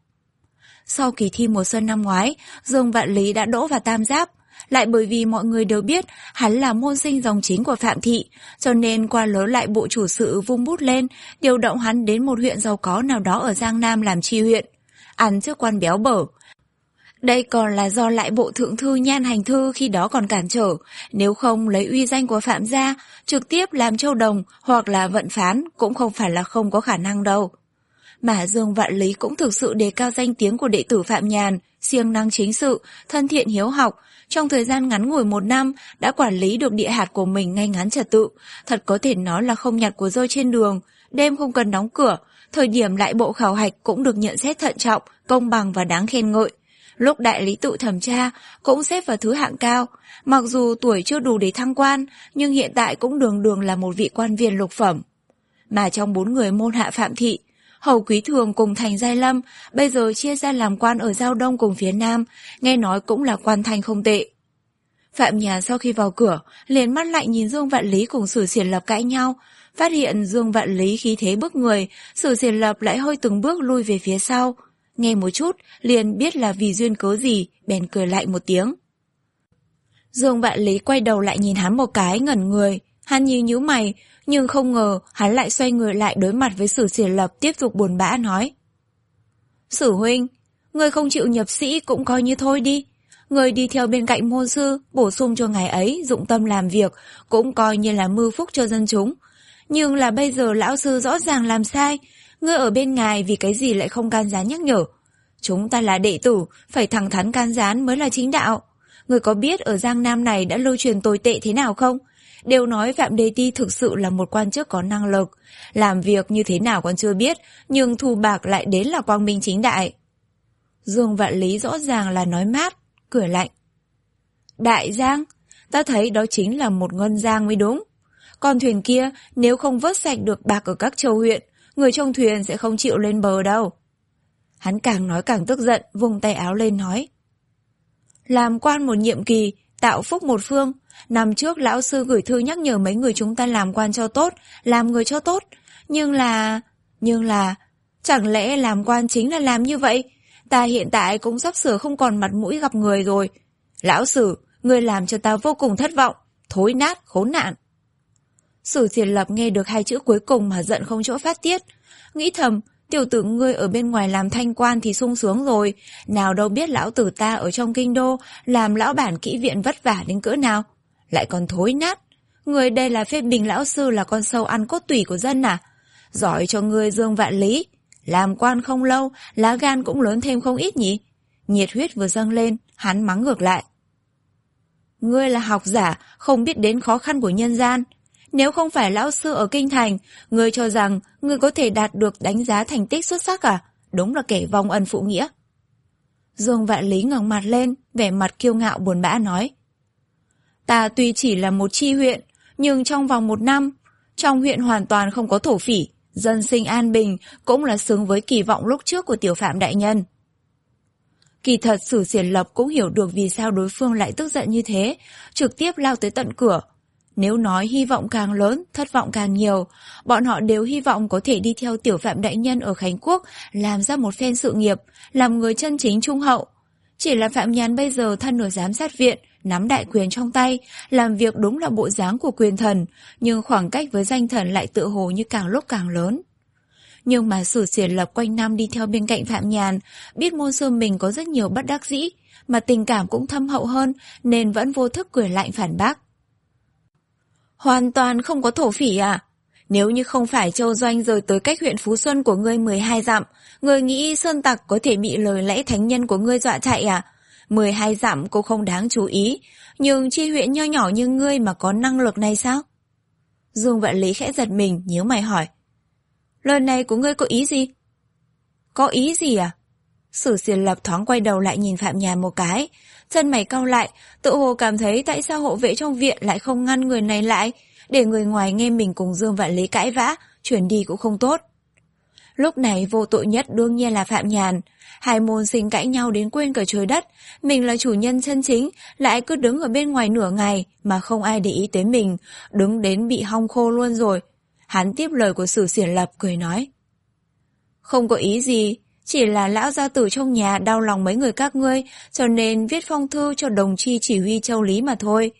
Sau kỳ thi mùa xuân năm ngoái, Dương Vạn Lý đã đỗ vào tam giáp, lại bởi vì mọi người đều biết hắn là môn sinh dòng chính của Phạm thị, cho nên qua lớn lại bộ chủ sự vung bút lên, điều động hắn đến một huyện giàu có nào đó ở Giang Nam làm tri huyện, ăn chức quan béo bở. Đây còn là do lại bộ thượng thư Nhan Hành Thư khi đó còn cản trở, nếu không lấy uy danh của Phạm gia, trực tiếp làm châu đồng hoặc là vận phán cũng không phải là không có khả năng đâu. Mà Dương Vạn Lý cũng thực sự đề cao danh tiếng của đệ tử Phạm Nhàn, siêng năng chính sự, thân thiện hiếu học, trong thời gian ngắn ngủi một năm đã quản lý được địa hạt của mình ngay ngắn trật tự, thật có thể nói là không nhặt của rơi trên đường, đêm không cần đóng cửa, thời điểm lại bộ khảo hạch cũng được nhận xét thận trọng, công bằng và đáng khen ngợi. Lúc đại lý tự thẩm tra cũng xếp vào thứ hạng cao, mặc dù tuổi chưa đủ để thăng quan, nhưng hiện tại cũng đường đường là một vị quan viên lục phẩm. Mà trong bốn người môn hạ Phạm thị, Hầu Quý Thường cùng Thành Giai Lâm bây giờ chia ra làm quan ở Giao Đông cùng phía Nam, nghe nói cũng là quan thanh không tệ. Phạm Nhàn sau khi vào cửa, liền mắt lạnh nhìn Dương Vạn Lý cùng Sử Xiển Lập cãi nhau, phát hiện Dương Vạn Lý khí thế bức người, Sử Xiển Lập lại hơi từng bước lui về phía sau. Nghe một chút, liền biết là vì duyên cớ gì, bèn cười lạnh một tiếng. Dương Vạn Lý quay đầu lại nhìn hắn một cái, ngẩn người, hắn nhíu nhíu mày, nhưng không ngờ hắn lại xoay người lại đối mặt với Sử Xiển Lập, tiếp tục buồn bã nói. Sử huynh, người không chịu nhập sĩ cũng coi như thôi đi. Người đi theo bên cạnh môn sư, bổ sung cho ngày ấy, dụng tâm làm việc, cũng coi như là mưu phúc cho dân chúng. Nhưng là bây giờ lão sư rõ ràng làm sai, ngươi ở bên ngài vì cái gì lại không can gián nhắc nhở. Chúng ta là đệ tử, phải thẳng thắn can gián mới là chính đạo. Người có biết ở Giang Nam này đã lưu truyền tồi tệ thế nào không? Đều nói Phạm Đề Ti thực sự là một quan chức có năng lực, làm việc như thế nào còn chưa biết, nhưng thu bạc lại đến là quang minh chính đại. Dương Vạn Lý rõ ràng là nói mát, cười lạnh. Đại Giang, ta thấy đó chính là một ngân giang mới đúng. Con thuyền kia nếu không vớt sạch được bạc ở các châu huyện, người trong thuyền sẽ không chịu lên bờ đâu. Hắn càng nói càng tức giận, vung tay áo lên nói. Làm quan một nhiệm kỳ, tạo phúc một phương. Năm trước lão sư gửi thư nhắc nhở mấy người chúng ta làm quan cho tốt, làm người cho tốt. Nhưng là... Nhưng là... Chẳng lẽ làm quan chính là làm như vậy? Ta hiện tại cũng sắp sửa không còn mặt mũi gặp người rồi. Lão Sử, người làm cho ta vô cùng thất vọng. Thối nát, khốn nạn. Sử Xiển Lập nghe được hai chữ cuối cùng mà giận không chỗ phát tiết. Nghĩ thầm, tiểu tử ngươi ở bên ngoài làm thanh quan thì sung sướng rồi. Nào đâu biết lão tử ta ở trong kinh đô làm lão bản kỹ viện vất vả đến cỡ nào. Lại còn thối nát. Người đây là phê bình lão sư là con sâu ăn cốt tủy của dân à? Giỏi cho ngươi Dương Vạn Lý. Làm quan không lâu, lá gan cũng lớn thêm không ít nhỉ? Nhiệt huyết vừa dâng lên, hắn mắng ngược lại. Ngươi là học giả, không biết đến khó khăn của nhân gian. Nếu không phải lão sư ở kinh thành, ngươi cho rằng ngươi có thể đạt được đánh giá thành tích xuất sắc à? Đúng là kẻ vong ân phụ nghĩa. Dương Vạn Lý ngẩng mặt lên, vẻ mặt kiêu ngạo buồn bã nói. Ta tuy chỉ là một chi huyện, nhưng trong vòng một năm, trong huyện hoàn toàn không có thổ phỉ, dân sinh an bình cũng là xứng với kỳ vọng lúc trước của tiểu Phạm đại nhân. Kỳ thật Sử Xiển Lập cũng hiểu được vì sao đối phương lại tức giận như thế, trực tiếp lao tới tận cửa. Nếu nói hy vọng càng lớn, thất vọng càng nhiều, bọn họ đều hy vọng có thể đi theo tiểu Phạm đại nhân ở Khánh Quốc, làm ra một phen sự nghiệp, làm người chân chính trung hậu. Chỉ là Phạm Nhàn bây giờ thân ở giám sát viện, nắm đại quyền trong tay, làm việc đúng là bộ dáng của quyền thần, nhưng khoảng cách với danh thần lại tựa hồ như càng lúc càng lớn. Nhưng mà Sử Xiển Lập quanh năm đi theo bên cạnh Phạm Nhàn, biết môn sư mình có rất nhiều bất đắc dĩ, mà tình cảm cũng thâm hậu hơn, nên vẫn vô thức cười lạnh phản bác. Hoàn toàn không có thổ phỉ à? Nếu như không phải Châu Doanh rời tới cách huyện Phú Xuân của ngươi mười hai dặm, ngươi nghĩ sơn tặc có thể bị lời lẽ thánh nhân của ngươi dọa chạy à? mười hai dặm cô không đáng chú ý, nhưng chi huyện nho nhỏ như ngươi mà có năng lực này sao? Dương Vạn Lý khẽ giật mình, nhíu mày hỏi. Lời này của ngươi có ý gì? Có ý gì à? Sử Xiển Lập thoáng quay đầu lại nhìn Phạm Nhàn một cái, chân mày cau lại, tự hồ cảm thấy tại sao hộ vệ trong viện lại không ngăn người này lại, để người ngoài nghe mình cùng Dương Vạn Lý cãi vã, chuyển đi cũng không tốt. Lúc này vô tội nhất đương nhiên là Phạm Nhàn, hai môn sinh cãi nhau đến quên cả trời đất, mình là chủ nhân chân chính, lại cứ đứng ở bên ngoài nửa ngày mà không ai để ý tới mình, đứng đến bị hong khô luôn rồi. Hắn tiếp lời của Sử Xiển Lập cười nói. Không có ý gì, chỉ là lão gia tử trong nhà đau lòng mấy người các ngươi, cho nên viết phong thư cho đồng chi chỉ huy Châu Lý mà thôi.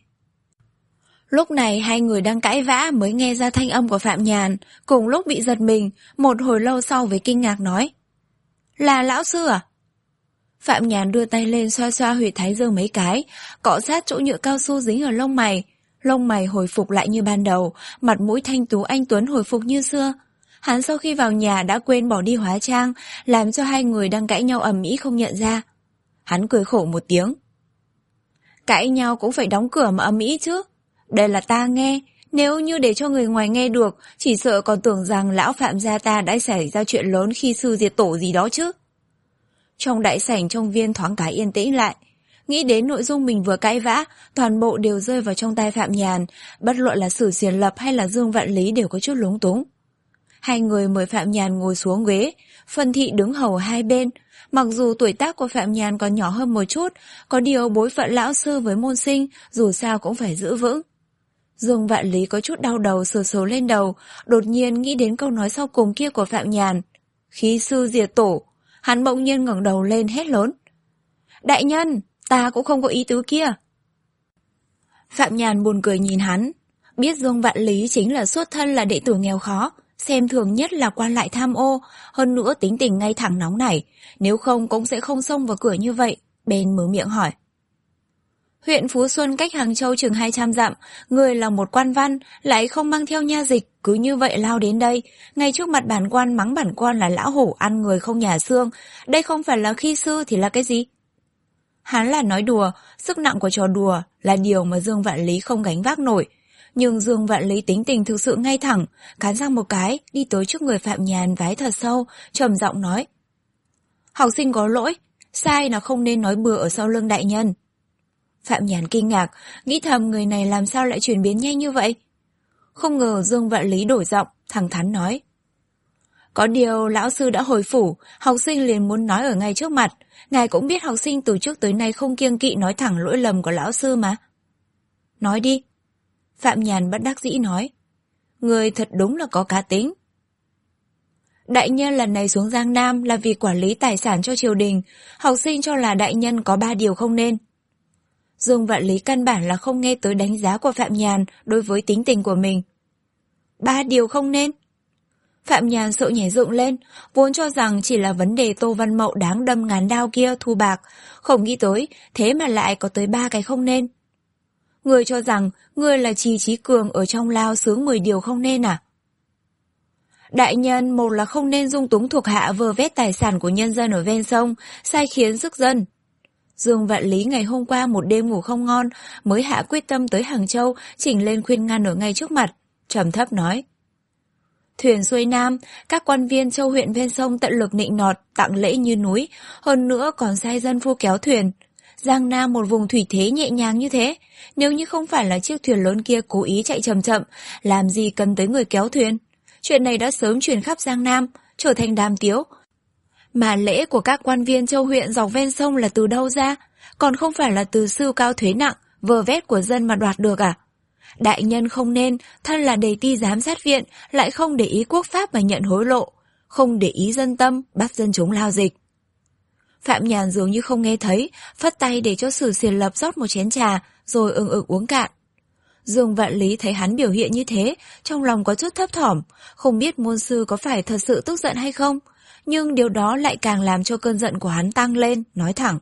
Lúc này hai người đang cãi vã mới nghe ra thanh âm của Phạm Nhàn, cùng lúc bị giật mình, một hồi lâu sau với kinh ngạc nói. Là lão sư à? Phạm Nhàn đưa tay lên xoa xoa huyệt thái dương mấy cái, cọ sát chỗ nhựa cao su dính ở lông mày. Lông mày hồi phục lại như ban đầu, mặt mũi thanh tú anh tuấn hồi phục như xưa. Hắn sau khi vào nhà đã quên bỏ đi hóa trang, làm cho hai người đang cãi nhau ầm ĩ không nhận ra. Hắn cười khổ một tiếng. Cãi nhau cũng phải đóng cửa mà ầm ĩ chứ. Đây là ta nghe, nếu như để cho người ngoài nghe được, chỉ sợ còn tưởng rằng lão Phạm gia ta đã xảy ra chuyện lớn khi sư diệt tổ gì đó chứ. Trong đại sảnh trong viên thoáng cái yên tĩnh lại, nghĩ đến nội dung mình vừa cãi vã, toàn bộ đều rơi vào trong tay Phạm Nhàn, bất luận là Sử Xiển Lập hay là Dương Vạn Lý đều có chút lúng túng. Hai người mời Phạm Nhàn ngồi xuống ghế, phân thị đứng hầu hai bên. Mặc dù tuổi tác của Phạm Nhàn còn nhỏ hơn một chút, có điều bối phận lão sư với môn sinh dù sao cũng phải giữ vững. Dương Vạn Lý có chút đau đầu sờ sờ lên đầu, đột nhiên nghĩ đến câu nói sau cùng kia của Phạm Nhàn. Khí sư diệt tổ, hắn bỗng nhiên ngẩng đầu lên hét lớn. Đại nhân, ta cũng không có ý tứ kia. Phạm Nhàn buồn cười nhìn hắn, biết Dương Vạn Lý chính là xuất thân là đệ tử nghèo khó, xem thường nhất là quan lại tham ô, hơn nữa tính tình ngay thẳng nóng nảy, nếu không cũng sẽ không xông vào cửa như vậy, bèn mở miệng hỏi. Huyện Phú Xuân cách Hàng Châu chừng hai trăm dặm, người là một quan văn, lại không mang theo nha dịch, cứ như vậy lao đến đây, ngay trước mặt bản quan mắng bản quan là lão hổ ăn người không nhả xương, đây không phải là khi sư thì là cái gì? Hắn là nói đùa, sức nặng của trò đùa là điều mà Dương Vạn Lý không gánh vác nổi. Nhưng Dương Vạn Lý tính tình thực sự ngay thẳng, cắn răng một cái, đi tới trước người Phạm Nhàn vái thật sâu, trầm giọng nói. Học sinh có lỗi, sai là không nên nói bừa ở sau lưng đại nhân. Phạm Nhàn kinh ngạc, nghĩ thầm người này làm sao lại chuyển biến nhanh như vậy. Không ngờ Dương Vạn Lý đổi giọng, thẳng thắn nói. Có điều lão sư đã hồi phủ, học sinh liền muốn nói ở ngay trước mặt. Ngài cũng biết học sinh từ trước tới nay không kiêng kỵ nói thẳng lỗi lầm của lão sư mà. Nói đi. Phạm Nhàn bất đắc dĩ nói. Người thật đúng là có cá tính. Đại nhân lần này xuống Giang Nam là vì quản lý tài sản cho triều đình. Học sinh cho là đại nhân có ba điều không nên. Dương Vạn Lý căn bản là không nghe tới đánh giá của Phạm Nhàn đối với tính tình của mình. Ba điều không nên? Phạm Nhàn sợ nhảy dựng lên, vốn cho rằng chỉ là vấn đề Tô Văn Mậu đáng đâm ngàn đao kia thu bạc, không nghĩ tới, thế mà lại có tới ba cái không nên. Người cho rằng người là Trì Trí Cường ở trong lao sướng mười điều không nên à? Đại nhân, một là không nên dung túng thuộc hạ vơ vét tài sản của nhân dân ở ven sông, sai khiến sức dân. Dương Vạn Lý ngày hôm qua một đêm ngủ không ngon, mới hạ quyết tâm tới Hàng Châu, chỉnh lên khuyên ngăn ở ngay trước mặt, trầm thấp nói. Thuyền xuôi nam, các quan viên châu huyện ven sông tận lực nịnh nọt, tặng lễ như núi, hơn nữa còn sai dân phu kéo thuyền. Giang Nam một vùng thủy thế nhẹ nhàng như thế, nếu như không phải là chiếc thuyền lớn kia cố ý chạy chậm chậm, làm gì cần tới người kéo thuyền. Chuyện này đã sớm truyền khắp Giang Nam, trở thành đàm tiếu. Mà lễ của các quan viên châu huyện dọc ven sông là từ đâu ra, còn không phải là từ sưu cao thuế nặng, vơ vét của dân mà đoạt được à? Đại nhân không nên, thân là đề ti giám sát viện, lại không để ý quốc pháp mà nhận hối lộ, không để ý dân tâm, bắt dân chúng lao dịch. Phạm Nhàn dường như không nghe thấy, phất tay để cho Sử Xiển Lập rót một chén trà, rồi ừng ực uống cạn. Dương Vạn Lý thấy hắn biểu hiện như thế, trong lòng có chút thấp thỏm, không biết môn sư có phải thật sự tức giận hay không, nhưng điều đó lại càng làm cho cơn giận của hắn tăng lên, nói thẳng.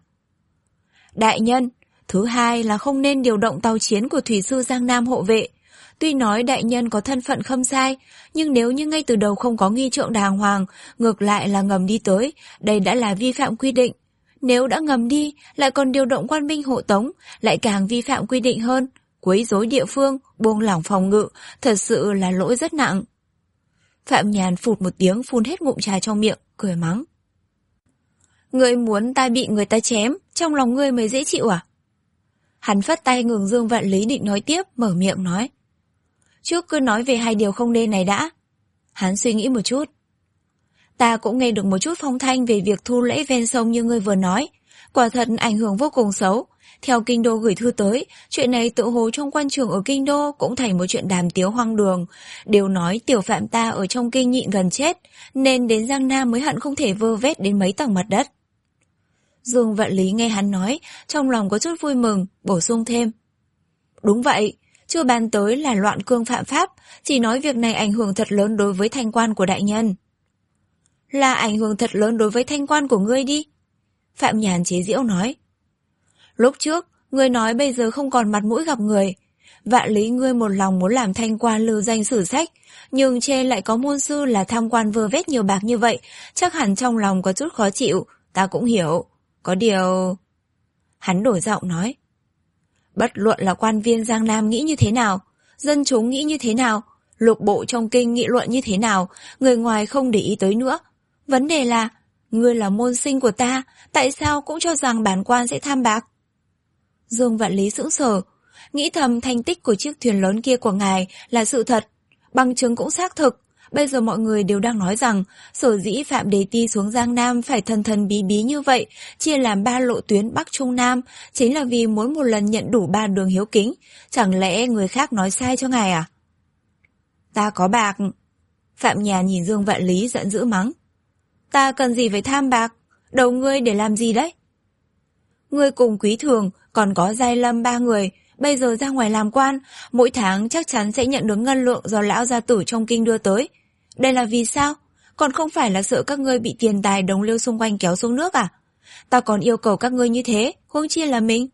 Đại nhân, thứ hai là không nên điều động tàu chiến của thủy sư Giang Nam hộ vệ. Tuy nói đại nhân có thân phận khâm sai, nhưng nếu như ngay từ đầu không có nghi trượng đàng hoàng, ngược lại là ngầm đi tới, đây đã là vi phạm quy định. Nếu đã ngầm đi, lại còn điều động quan binh hộ tống, lại càng vi phạm quy định hơn. Quấy rối địa phương, buông lỏng phòng ngự, thật sự là lỗi rất nặng. Phạm Nhàn phụt một tiếng phun hết ngụm trà trong miệng, cười mắng. Ngươi muốn ta bị người ta chém, trong lòng ngươi mới dễ chịu à? Hắn phất tay ngừng Dương Vạn Lý định nói tiếp, mở miệng nói. Trước cứ nói về hai điều không nên này đã. Hắn suy nghĩ một chút. Ta cũng nghe được một chút phong thanh về việc thu lễ ven sông như ngươi vừa nói. Quả thật ảnh hưởng vô cùng xấu. Theo kinh đô gửi thư tới, chuyện này tự hồ trong quan trường ở kinh đô cũng thành một chuyện đàm tiếu hoang đường. Đều nói tiểu phạm ta ở trong kinh nhịn gần chết, nên đến Giang Nam mới hận không thể vơ vét đến mấy tầng mặt đất. Dương Vạn Lý nghe hắn nói, trong lòng có chút vui mừng, bổ sung thêm. Đúng vậy, chưa bàn tới là loạn cương phạm pháp, chỉ nói việc này ảnh hưởng thật lớn đối với thanh quan của đại nhân. Là ảnh hưởng thật lớn đối với thanh quan của ngươi đi. Phạm Nhàn chế giễu nói. Lúc trước, ngươi nói bây giờ không còn mặt mũi gặp người. Vạn Lý ngươi một lòng muốn làm thanh quan lưu danh sử sách, nhưng trên lại có môn sư là tham quan vơ vét nhiều bạc như vậy, chắc hẳn trong lòng có chút khó chịu, ta cũng hiểu. Có điều... Hắn đổi giọng nói. Bất luận là quan viên Giang Nam nghĩ như thế nào, dân chúng nghĩ như thế nào, lục bộ trong kinh nghị luận như thế nào, người ngoài không để ý tới nữa. Vấn đề là, ngươi là môn sinh của ta, tại sao cũng cho rằng bản quan sẽ tham bạc? Dương Vạn Lý sững sờ, nghĩ thầm thành tích của chiếc thuyền lớn kia của ngài là sự thật, bằng chứng cũng xác thực. Bây giờ mọi người đều đang nói rằng sở dĩ Phạm Đề Ti xuống Giang Nam phải thần thần bí bí như vậy, chia làm ba lộ tuyến Bắc Trung Nam, chính là vì muốn một lần nhận đủ ba đường hiếu kính. Chẳng lẽ người khác nói sai cho ngài à? Ta có bạc. Phạm Nhàn nhìn Dương Vạn Lý giận dữ mắng. Ta cần gì phải tham bạc? Đầu ngươi để làm gì đấy? Ngươi cùng Quý Thường còn có Giai Lâm ba người, bây giờ ra ngoài làm quan, mỗi tháng chắc chắn sẽ nhận được ngân lượng do lão gia tử trong kinh đưa tới. Đây là vì sao? Còn không phải là sợ các ngươi bị tiền tài đồng liêu xung quanh kéo xuống nước à? Ta còn yêu cầu các ngươi như thế, huống chi là mình.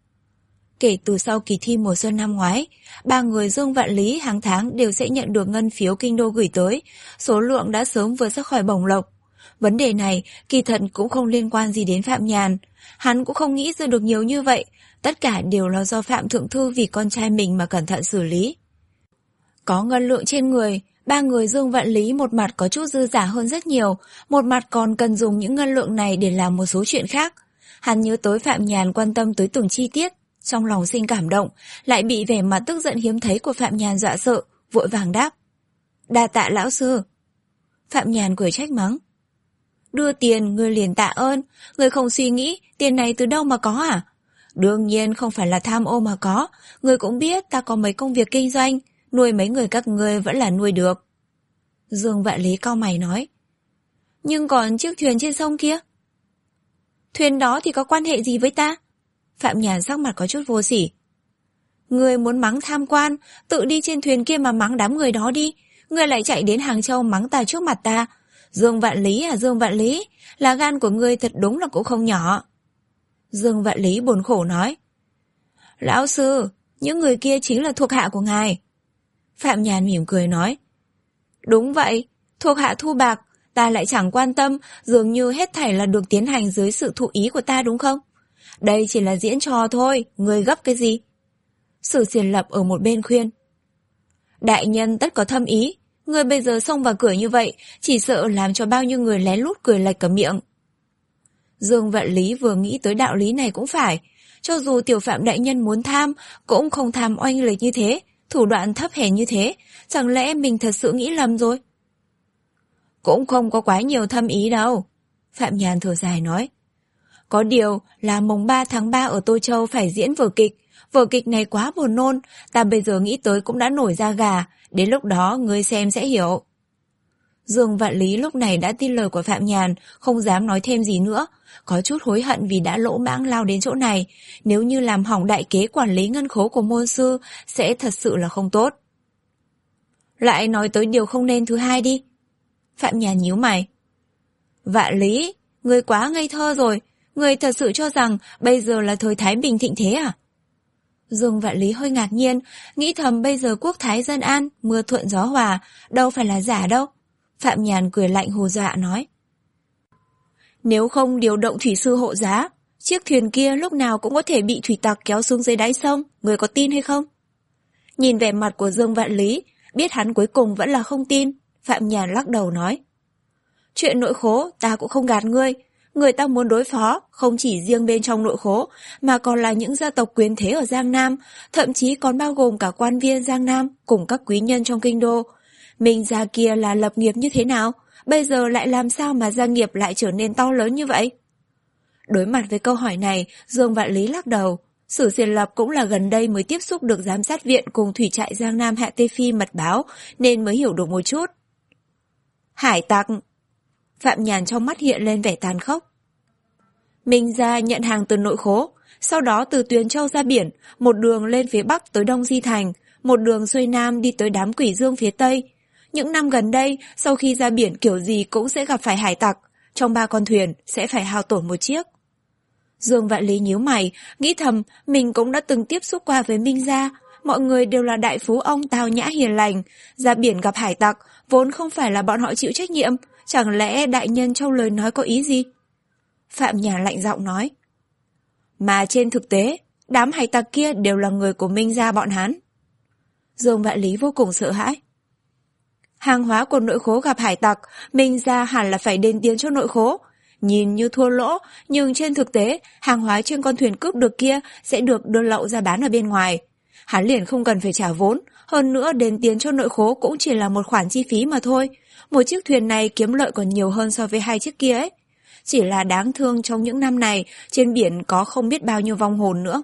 Kể từ sau kỳ thi mùa xuân năm ngoái, ba người Dương Vạn Lý hàng tháng đều sẽ nhận được ngân phiếu kinh đô gửi tới, số lượng đã sớm vượt ra khỏi bổng lộc. Vấn đề này kỳ thật cũng không liên quan gì đến Phạm Nhàn, hắn cũng không nghĩ ra được nhiều như vậy, tất cả đều là do Phạm Thượng Thư vì con trai mình mà cẩn thận xử lý. Có ngân lượng trên người, ba người Dương Vạn Lý một mặt có chút dư giả hơn rất nhiều, một mặt còn cần dùng những ngân lượng này để làm một số chuyện khác. Hắn nhớ tới Phạm Nhàn quan tâm tới từng chi tiết, trong lòng sinh cảm động, lại bị vẻ mặt tức giận hiếm thấy của Phạm Nhàn dọa sợ, vội vàng đáp. Đa tạ lão sư. Phạm Nhàn cười trách mắng. Đưa tiền, ngươi liền tạ ơn, ngươi không suy nghĩ tiền này từ đâu mà có à? Đương nhiên không phải là tham ô mà có, ngươi cũng biết ta có mấy công việc kinh doanh, nuôi mấy người các ngươi vẫn là nuôi được. Dương Vạn Lý cau mày nói. Nhưng còn chiếc thuyền trên sông kia? Thuyền đó thì có quan hệ gì với ta? Phạm Nhàn sắc mặt có chút vô sỉ. Ngươi muốn mắng tham quan, tự đi trên thuyền kia mà mắng đám người đó đi, ngươi lại chạy đến Hàng Châu mắng ta trước mặt ta. Dương Vạn Lý à Dương Vạn Lý, là gan của ngươi thật đúng là cũng không nhỏ. Dương Vạn Lý buồn khổ nói. Lão sư, những người kia chính là thuộc hạ của ngài. Phạm Nhàn mỉm cười nói. Đúng vậy, thuộc hạ thu bạc, ta lại chẳng quan tâm, dường như hết thảy là được tiến hành dưới sự thụ ý của ta đúng không? Đây chỉ là diễn trò thôi, ngươi gấp cái gì? Sử Xiển Lập ở một bên khuyên. Đại nhân tất có thâm ý, ngươi bây giờ xông vào cửa như vậy, chỉ sợ làm cho bao nhiêu người lén lút cười lệch cả miệng. Dương Vạn Lý vừa nghĩ tới đạo lý này cũng phải, cho dù tiểu Phạm đại nhân muốn tham, cũng không tham oanh lệch như thế, thủ đoạn thấp hèn như thế, chẳng lẽ mình thật sự nghĩ lầm rồi? Cũng không có quá nhiều thâm ý đâu. Phạm Nhàn thở dài nói. Có điều là mùng ba tháng ba ở Tô Châu phải diễn vở kịch, Vở kịch này quá buồn nôn, ta bây giờ nghĩ tới cũng đã nổi da gà, đến lúc đó ngươi xem sẽ hiểu. Dương Vạn Lý lúc này đã tin lời của Phạm Nhàn, không dám nói thêm gì nữa, có chút hối hận vì đã lỗ mãng lao đến chỗ này, nếu như làm hỏng đại kế quản lý ngân khố của môn sư sẽ thật sự là không tốt. Lại nói tới điều không nên thứ hai đi. Phạm Nhàn nhíu mày. Vạn Lý, ngươi quá ngây thơ rồi, ngươi thật sự cho rằng bây giờ là thời Thái Bình thịnh thế à? Dương Vạn Lý hơi ngạc nhiên, nghĩ thầm bây giờ quốc thái dân an, mưa thuận gió hòa, đâu phải là giả đâu. Phạm Nhàn cười lạnh hù dọa nói. Nếu không điều động thủy sư hộ giá, chiếc thuyền kia lúc nào cũng có thể bị thủy tặc kéo xuống dưới đáy sông, người có tin hay không? Nhìn vẻ mặt của Dương Vạn Lý, biết hắn cuối cùng vẫn là không tin, Phạm Nhàn lắc đầu nói. Chuyện nội khố ta cũng không gạt ngươi, người ta muốn đối phó không chỉ riêng bên trong nội khố mà còn là những gia tộc quyền thế ở Giang Nam, thậm chí còn bao gồm cả quan viên Giang Nam cùng các quý nhân trong kinh đô. Minh gia kia là lập nghiệp như thế nào? Bây giờ lại làm sao mà gia nghiệp lại trở nên to lớn như vậy? Đối mặt với câu hỏi này, Dương Vạn Lý lắc đầu. Sử Xiển Lập cũng là gần đây mới tiếp xúc được giám sát viện cùng thủy trại Giang Nam Hạ Tây Phi mật báo, nên mới hiểu được một chút. Hải tặc. Phạm Nhàn trong mắt hiện lên vẻ tàn khốc. Minh gia nhận hàng từ nội khố, sau đó từ Tuyền Châu ra biển, một đường lên phía bắc tới Đông Di Thành, một đường xuôi nam đi tới đám Quỷ Dương phía tây. Những năm gần đây, sau khi ra biển kiểu gì cũng sẽ gặp phải hải tặc, trong ba con thuyền sẽ phải hao tổn một chiếc. Dương Vạn Lý nhíu mày, nghĩ thầm mình cũng đã từng tiếp xúc qua với Minh gia, mọi người đều là đại phú ông tao nhã hiền lành, ra biển gặp hải tặc, vốn không phải là bọn họ chịu trách nhiệm, chẳng lẽ đại nhân trong lời nói có ý gì? Phạm Nhàn lạnh giọng nói. Mà trên thực tế, đám hải tặc kia đều là người của Minh gia bọn hắn. Dương Vạn Lý vô cùng sợ hãi. Hàng hóa của nội khố gặp hải tặc, Minh gia hẳn là phải đền tiền cho nội khố. Nhìn như thua lỗ, nhưng trên thực tế, hàng hóa trên con thuyền cướp được kia sẽ được đưa lậu ra bán ở bên ngoài. Hắn liền không cần phải trả vốn, hơn nữa đền tiền cho nội khố cũng chỉ là một khoản chi phí mà thôi. Một chiếc thuyền này kiếm lợi còn nhiều hơn so với hai chiếc kia ấy. Chỉ là đáng thương trong những năm này, trên biển có không biết bao nhiêu vong hồn nữa.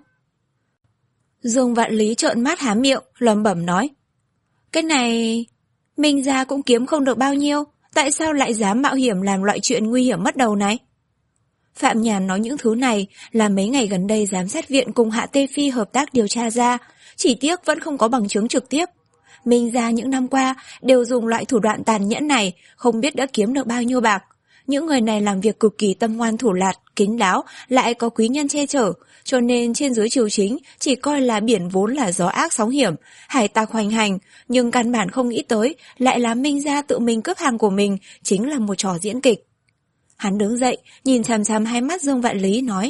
Dương Vạn Lý trợn mắt há miệng, lẩm bẩm nói. Cái này... Minh gia cũng kiếm không được bao nhiêu, tại sao lại dám mạo hiểm làm loại chuyện nguy hiểm mất đầu này? Phạm Nhàn nói những thứ này là mấy ngày gần đây giám sát viện cùng Hạ Tây Phi hợp tác điều tra ra, chỉ tiếc vẫn không có bằng chứng trực tiếp. Minh gia những năm qua đều dùng loại thủ đoạn tàn nhẫn này, không biết đã kiếm được bao nhiêu bạc. Những người này làm việc cực kỳ tâm ngoan thủ lạt, kín đáo, lại có quý nhân che chở, cho nên trên dưới triều chính chỉ coi là biển vốn là gió ác sóng hiểm, hải tặc hoành hành, nhưng căn bản không nghĩ tới lại là Minh gia tự mình cướp hàng của mình, chính là một trò diễn kịch. Hắn đứng dậy, nhìn chằm chằm hai mắt Dương Vạn Lý nói.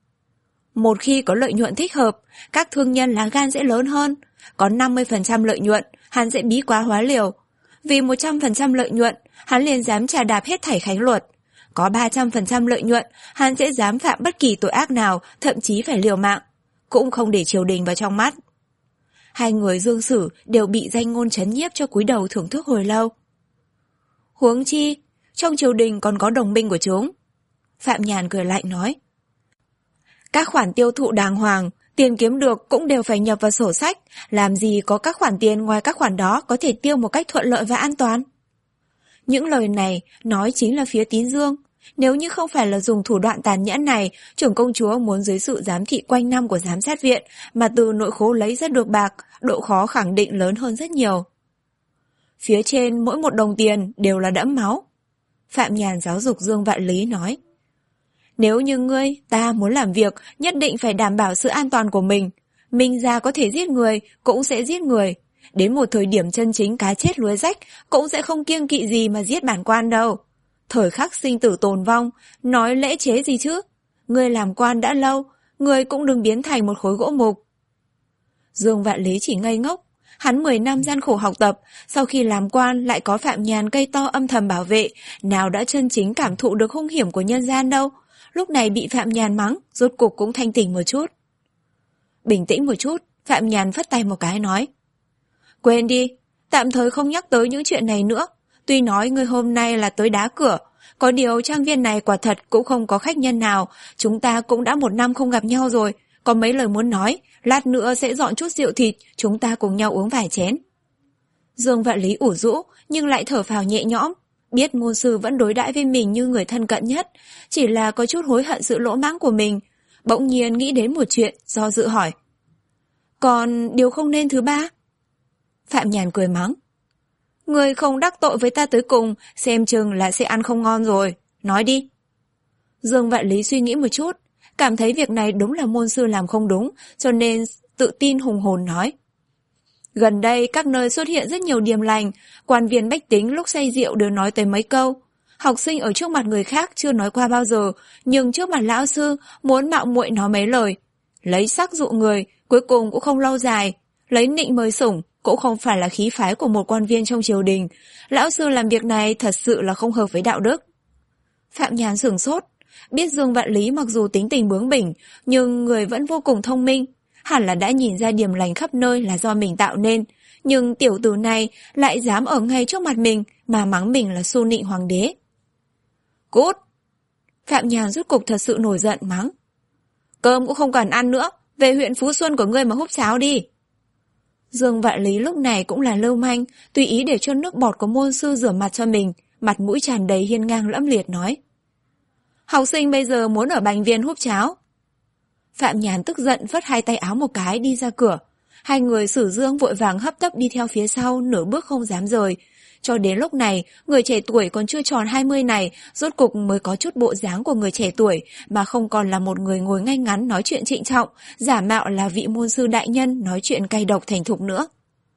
Một khi có lợi nhuận thích hợp, các thương nhân lá gan sẽ lớn hơn, có năm mươi phần trăm lợi nhuận, hắn sẽ bí quá hóa liều. Vì một trăm phần trăm lợi nhuận, hắn liền dám trà đạp hết thảy khánh luật. Có ba trăm phần trăm lợi nhuận, hắn sẽ dám phạm bất kỳ tội ác nào, thậm chí phải liều mạng, cũng không để triều đình vào trong mắt. Hai người Dương Sử đều bị danh ngôn trấn nhiếp cho cúi đầu thưởng thức hồi lâu. Huống chi, trong triều đình còn có đồng minh của chúng. Phạm Nhàn cười lạnh nói. Các khoản tiêu thụ đàng hoàng, tiền kiếm được cũng đều phải nhập vào sổ sách, làm gì có các khoản tiền ngoài các khoản đó có thể tiêu một cách thuận lợi và an toàn. Những lời này nói chính là phía Tín Dương. Nếu như không phải là dùng thủ đoạn tàn nhẫn này, trưởng công chúa muốn dưới sự giám thị quanh năm của giám sát viện mà từ nội khố lấy ra được bạc, độ khó khẳng định lớn hơn rất nhiều. Phía trên mỗi một đồng tiền đều là đẫm máu. Phạm Nhàn giáo dục Dương Vạn Lý nói. Nếu như ngươi, ta muốn làm việc, nhất định phải đảm bảo sự an toàn của mình. Minh gia có thể giết người, cũng sẽ giết người. Đến một thời điểm chân chính cá chết lưới rách, cũng sẽ không kiêng kỵ gì mà giết bản quan đâu. Thời khắc sinh tử tồn vong, nói lễ chế gì chứ? Ngươi làm quan đã lâu, ngươi cũng đừng biến thành một khối gỗ mục. Dương Vạn Lý chỉ ngây ngốc. Hắn mười năm gian khổ học tập, sau khi làm quan lại có Phạm Nhàn cây to âm thầm bảo vệ, nào đã chân chính cảm thụ được hung hiểm của nhân gian đâu. Lúc này bị Phạm Nhàn mắng, rốt cục cũng thanh tỉnh một chút. Bình tĩnh một chút, Phạm Nhàn phất tay một cái nói. Quên đi, tạm thời không nhắc tới những chuyện này nữa. Tuy nói ngươi hôm nay là tới đá cửa, có điều trang viên này quả thật cũng không có khách nhân nào, chúng ta cũng đã một năm không gặp nhau rồi, có mấy lời muốn nói, Lát nữa sẽ dọn chút rượu thịt, chúng ta cùng nhau uống vài chén. Dương Vạn Lý ủ rũ, nhưng lại thở phào nhẹ nhõm. Biết môn sư vẫn đối đãi với mình như người thân cận nhất, chỉ là có chút hối hận sự lỗ mãng của mình. Bỗng nhiên nghĩ đến một chuyện, do dự hỏi. Còn điều không nên thứ ba? Phạm Nhàn cười mắng. Người không đắc tội với ta tới cùng, xem chừng là sẽ ăn không ngon rồi. Nói đi. Dương Vạn Lý suy nghĩ một chút, cảm thấy việc này đúng là môn sư làm không đúng, cho nên tự tin hùng hồn nói. Gần đây các nơi xuất hiện rất nhiều điềm lành, quan viên bách tính lúc say rượu đều nói tới mấy câu. Học sinh ở trước mặt người khác chưa nói qua bao giờ, nhưng trước mặt lão sư muốn mạo muội nói mấy lời. Lấy sắc dụ người, cuối cùng cũng không lâu dài. Lấy nịnh mời sủng, cũng không phải là khí phái của một quan viên trong triều đình. Lão sư làm việc này thật sự là không hợp với đạo đức. Phạm Nhàn sửng sốt, biết Dương Vạn Lý mặc dù tính tình bướng bỉnh, nhưng người vẫn vô cùng thông minh. Hẳn là đã nhìn ra điềm lành khắp nơi là do mình tạo nên, nhưng tiểu tử này lại dám ở ngay trước mặt mình mà mắng mình là xu nịnh hoàng đế. Cút! Phạm Nhàn rốt cục thật sự nổi giận mắng. Cơm cũng không cần ăn nữa, về huyện Phú Xuân của ngươi mà húp cháo đi. Dương Vạn Lý lúc này cũng là lưu manh, tùy ý để cho nước bọt của môn sư rửa mặt cho mình, mặt mũi tràn đầy hiên ngang lẫm liệt nói. Học sinh bây giờ muốn ở bệnh viện húp cháo. Phạm Nhàn tức giận phất hai tay áo một cái đi ra cửa. Hai người Sử Dương vội vàng hấp tấp đi theo phía sau, nửa bước không dám rời. Cho đến lúc này, người trẻ tuổi còn chưa tròn hai mươi này, rốt cục mới có chút bộ dáng của người trẻ tuổi, mà không còn là một người ngồi ngay ngắn nói chuyện trịnh trọng, giả mạo là vị môn sư đại nhân nói chuyện cay độc thành thục nữa.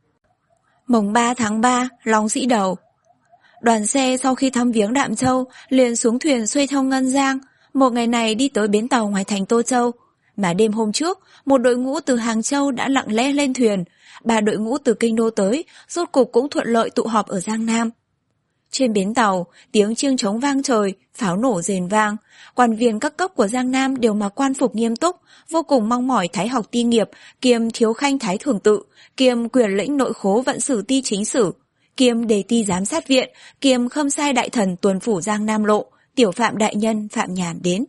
Mùng ba tháng ba, Long Sĩ Đầu. Đoàn xe sau khi thăm viếng Đạm Châu, liền xuống thuyền xuôi theo Ngân Giang, một ngày này đi tới bến tàu ngoài thành Tô Châu. Mà đêm hôm trước, một đội ngũ từ Hàng Châu đã lặng lẽ lên thuyền, ba đội ngũ từ Kinh Đô tới, rốt cục cũng thuận lợi tụ họp ở Giang Nam. Trên bến tàu, tiếng chiêng trống vang trời, pháo nổ rền vang, quan viên các cấp của Giang Nam đều mặc quan phục nghiêm túc, vô cùng mong mỏi thái học ti nghiệp, kiêm thiếu khanh thái thường tự, kiêm quyền lĩnh nội khố vận sử ti chính sử, kiêm đề ti giám sát viện, kiêm khâm sai đại thần tuần phủ Giang Nam lộ, tiểu Phạm đại nhân Phạm Nhàn đến.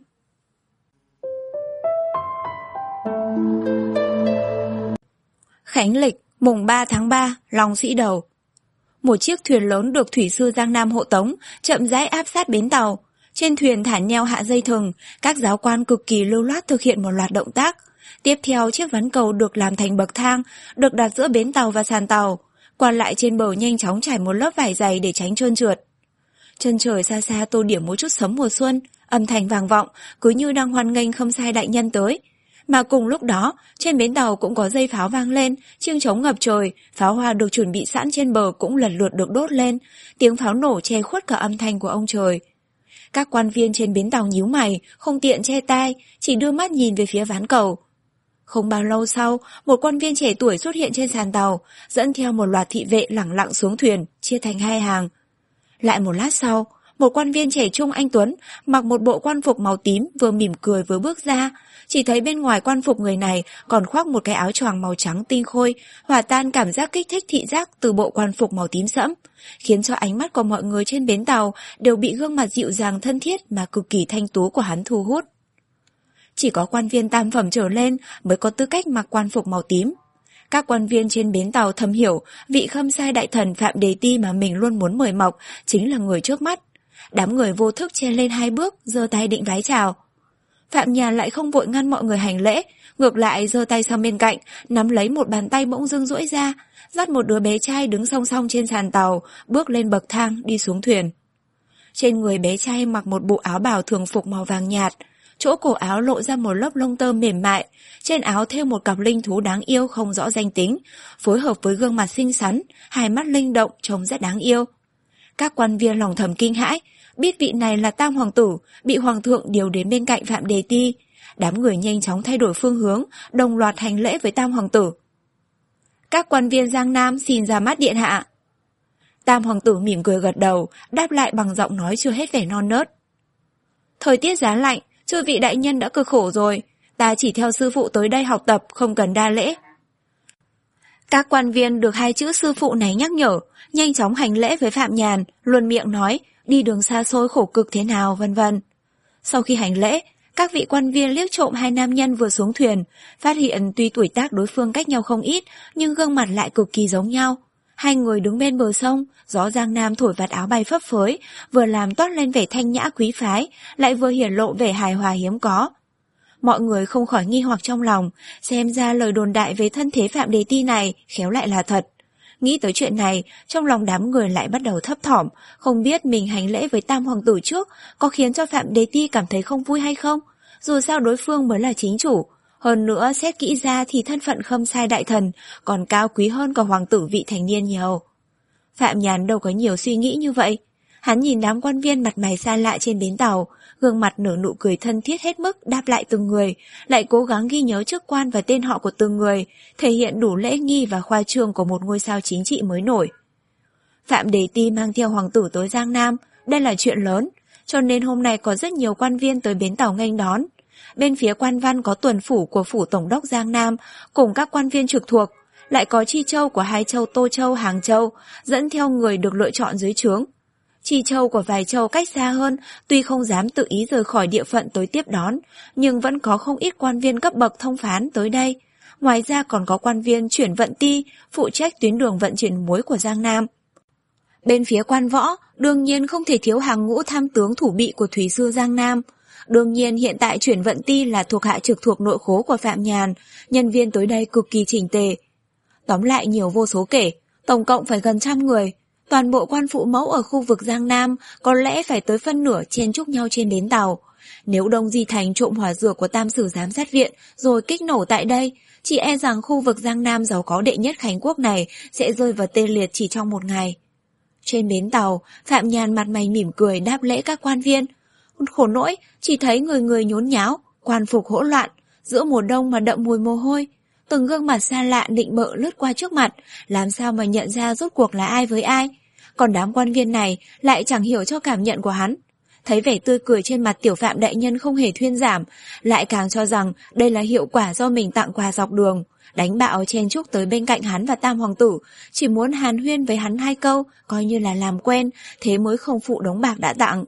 Khánh lịch, mùng ba tháng ba, Long Sĩ Đầu. Một chiếc thuyền lớn được thủy sư Giang Nam hộ tống, chậm rãi áp sát bến tàu. Trên thuyền thả neo hạ dây thừng, các giáo quan cực kỳ lưu loát thực hiện một loạt động tác. Tiếp theo, chiếc ván cầu được làm thành bậc thang, được đặt giữa bến tàu và sàn tàu. Qua lại trên bờ nhanh chóng trải một lớp vải dày để tránh trơn trượt. Chân trời xa xa tô điểm một chút sấm mùa xuân, âm thanh vang vọng, cứ như đang hoan nghênh khâm sai đại nhân tới. Mà cùng lúc đó, trên bến tàu cũng có dây pháo vang lên, chiêng trống ngập trời, pháo hoa được chuẩn bị sẵn trên bờ cũng lần lượt được đốt lên, tiếng pháo nổ che khuất cả âm thanh của ông trời. Các quan viên trên bến tàu nhíu mày, không tiện che tai, chỉ đưa mắt nhìn về phía ván cầu. Không bao lâu sau, một quan viên trẻ tuổi xuất hiện trên sàn tàu, dẫn theo một loạt thị vệ lẳng lặng xuống thuyền, chia thành hai hàng. Lại một lát sau, một quan viên trẻ trung anh tuấn, mặc một bộ quan phục màu tím vừa mỉm cười vừa bước ra, chỉ thấy bên ngoài quan phục người này còn khoác một cái áo choàng màu trắng tinh khôi, hòa tan cảm giác kích thích thị giác từ bộ quan phục màu tím sẫm, khiến cho ánh mắt của mọi người trên bến tàu đều bị gương mặt dịu dàng thân thiết mà cực kỳ thanh tú của hắn thu hút. Chỉ có quan viên tam phẩm trở lên mới có tư cách mặc quan phục màu tím. Các quan viên trên bến tàu thầm hiểu vị khâm sai đại thần Phạm Đề Ti mà mình luôn muốn mời mọc chính là người trước mắt. Đám người vô thức chen lên hai bước, giơ tay định vái chào. Phạm Nhàn lại không vội ngăn mọi người hành lễ, ngược lại giơ tay sang bên cạnh, nắm lấy một bàn tay bỗng dưng duỗi ra, dắt một đứa bé trai đứng song song trên sàn tàu, bước lên bậc thang đi xuống thuyền. Trên người bé trai mặc một bộ áo bào thường phục màu vàng nhạt, chỗ cổ áo lộ ra một lớp lông tơ mềm mại, trên áo thêu một cặp linh thú đáng yêu không rõ danh tính, phối hợp với gương mặt xinh xắn, hai mắt linh động trông rất đáng yêu. Các quan viên lòng thầm kinh hãi, biết vị này là Tam hoàng tử, bị hoàng thượng điều đến bên cạnh Phạm Đề Ti. Đám người nhanh chóng thay đổi phương hướng, đồng loạt hành lễ với Tam hoàng tử. Các quan viên Giang Nam xin ra mắt điện hạ. Tam hoàng tử mỉm cười gật đầu, đáp lại bằng giọng nói chưa hết vẻ non nớt. Thời tiết giá lạnh, chư vị đại nhân đã cực khổ rồi, ta chỉ theo sư phụ tới đây học tập, không cần đa lễ. Các quan viên được hai chữ sư phụ này nhắc nhở, nhanh chóng hành lễ với Phạm Nhàn, luôn miệng nói đi đường xa xôi khổ cực thế nào vân vân. Sau khi hành lễ, Các vị quan viên liếc trộm hai nam nhân vừa xuống thuyền, phát hiện tuy tuổi tác đối phương cách nhau không ít, nhưng gương mặt lại cực kỳ giống nhau. Hai người đứng bên bờ sông, gió Giang Nam thổi vạt áo bay phấp phới, vừa làm toát lên vẻ thanh nhã quý phái, lại vừa hiển lộ vẻ hài hòa hiếm có. Mọi người không khỏi nghi hoặc trong lòng, xem ra lời đồn đại về thân thế Phạm Đề Ti này khéo lại là thật. Nghĩ tới chuyện này, trong lòng đám người lại bắt đầu thấp thỏm, không biết mình hành lễ với Tam Hoàng tử trước có khiến cho Phạm Đề Ti cảm thấy không vui hay không. Dù sao đối phương mới là chính chủ, hơn nữa xét kỹ ra thì thân phận Khâm Sai đại thần còn cao quý hơn cả hoàng tử vị thành niên nhiều. Phạm Nhàn đâu có nhiều suy nghĩ như vậy. Hắn nhìn đám quan viên mặt mày xa lạ trên bến tàu, gương mặt nở nụ cười thân thiết hết mức đáp lại từng người, lại cố gắng ghi nhớ chức quan và tên họ của từng người, thể hiện đủ lễ nghi và khoa trương của một ngôi sao chính trị mới nổi. Phạm Đề Ti mang theo hoàng tử tới Giang Nam, đây là chuyện lớn, cho nên hôm nay có rất nhiều quan viên tới bến tàu nghênh đón. Bên phía quan văn có tuần phủ của phủ tổng đốc Giang Nam cùng các quan viên trực thuộc, lại có chi châu của hai châu Tô Châu, Hàng Châu, dẫn theo người được lựa chọn dưới trướng. Chi châu của vài châu cách xa hơn, tuy không dám tự ý rời khỏi địa phận tới tiếp đón, nhưng vẫn có không ít quan viên cấp bậc thông phán tới đây. Ngoài ra còn có quan viên chuyển vận ti, phụ trách tuyến đường vận chuyển muối của Giang Nam. Bên phía quan võ, đương nhiên không thể thiếu hàng ngũ tham tướng thủ bị của Thủy sư Giang Nam. Đương nhiên hiện tại chuyển vận ti là thuộc hạ trực thuộc nội khố của Phạm Nhàn, nhân viên tới đây cực kỳ chỉnh tề. Tóm lại nhiều vô số kể, tổng cộng phải gần trăm người. Toàn bộ quan phụ mẫu ở khu vực Giang Nam có lẽ phải tới phân nửa chen chúc nhau trên bến tàu. Nếu Đông Di Thành trộm hỏa dược của Tam Sử Giám sát viện rồi kích nổ tại đây, chỉ e rằng khu vực Giang Nam giàu có đệ nhất Khánh Quốc này sẽ rơi vào tê liệt chỉ trong một ngày. Trên bến tàu, Phạm Nhàn mặt mày mỉm cười đáp lễ các quan viên. Khổ nỗi, chỉ thấy người người nhốn nháo, quan phục hỗn loạn, giữa mùa đông mà đậm mùi mồ hôi. Từng gương mặt xa lạ định bợ lướt qua trước mặt, làm sao mà nhận ra rốt cuộc là ai với ai. Còn đám quan viên này lại chẳng hiểu cho cảm nhận của hắn. Thấy vẻ tươi cười trên mặt tiểu Phạm đại nhân không hề thuyên giảm, lại càng cho rằng đây là hiệu quả do mình tặng quà dọc đường. Đánh bạo chen chúc tới bên cạnh hắn và Tam Hoàng tử, chỉ muốn hàn huyên với hắn hai câu, coi như là làm quen, thế mới không phụ đống bạc đã tặng.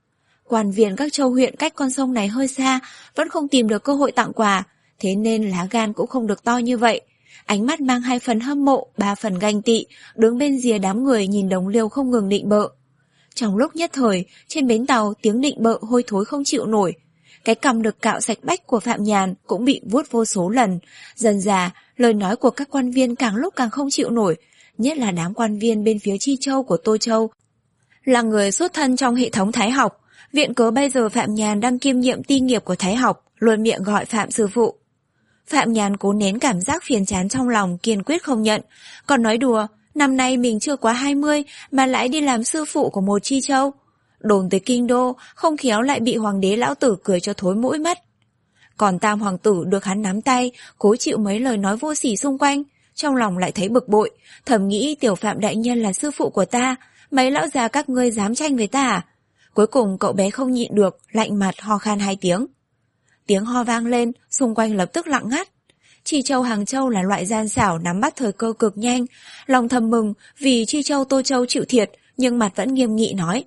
Quan viên các châu huyện cách con sông này hơi xa, vẫn không tìm được cơ hội tặng quà, thế nên lá gan cũng không được to như vậy. Ánh mắt mang hai phần hâm mộ, ba phần ganh tị, đứng bên rìa đám người nhìn đồng liêu không ngừng định bợ. Trong lúc nhất thời, trên bến tàu tiếng định bợ hôi thối không chịu nổi. Cái cằm được cạo sạch bách của Phạm Nhàn cũng bị vuốt vô số lần. Dần dà, lời nói của các quan viên càng lúc càng không chịu nổi, nhất là đám quan viên bên phía Chi Châu của Tô Châu. Là người xuất thân trong hệ thống Thái học, viện cớ bây giờ Phạm Nhàn đang kiêm nhiệm ti nghiệp của Thái học, luôn miệng gọi Phạm sư phụ. Phạm Nhàn cố nén cảm giác phiền chán trong lòng, kiên quyết không nhận, còn nói đùa, năm nay mình chưa quá hai mươi mà lại đi làm sư phụ của một Chi Châu. Đồn tới kinh đô, không khéo lại bị hoàng đế lão tử cười cho thối mũi mất. Còn Tam Hoàng tử được hắn nắm tay, cố chịu mấy lời nói vô sỉ xung quanh, trong lòng lại thấy bực bội, thầm nghĩ tiểu Phạm đại nhân là sư phụ của ta, mấy lão già các ngươi dám tranh với ta à? Cuối cùng cậu bé không nhịn được, lạnh mặt ho khan hai tiếng. Tiếng ho vang lên, xung quanh lập tức lặng ngắt. Chi Châu Hàng Châu là loại gian xảo nắm bắt thời cơ cực nhanh, lòng thầm mừng vì Chi Châu Tô Châu chịu thiệt, nhưng mặt vẫn nghiêm nghị nói.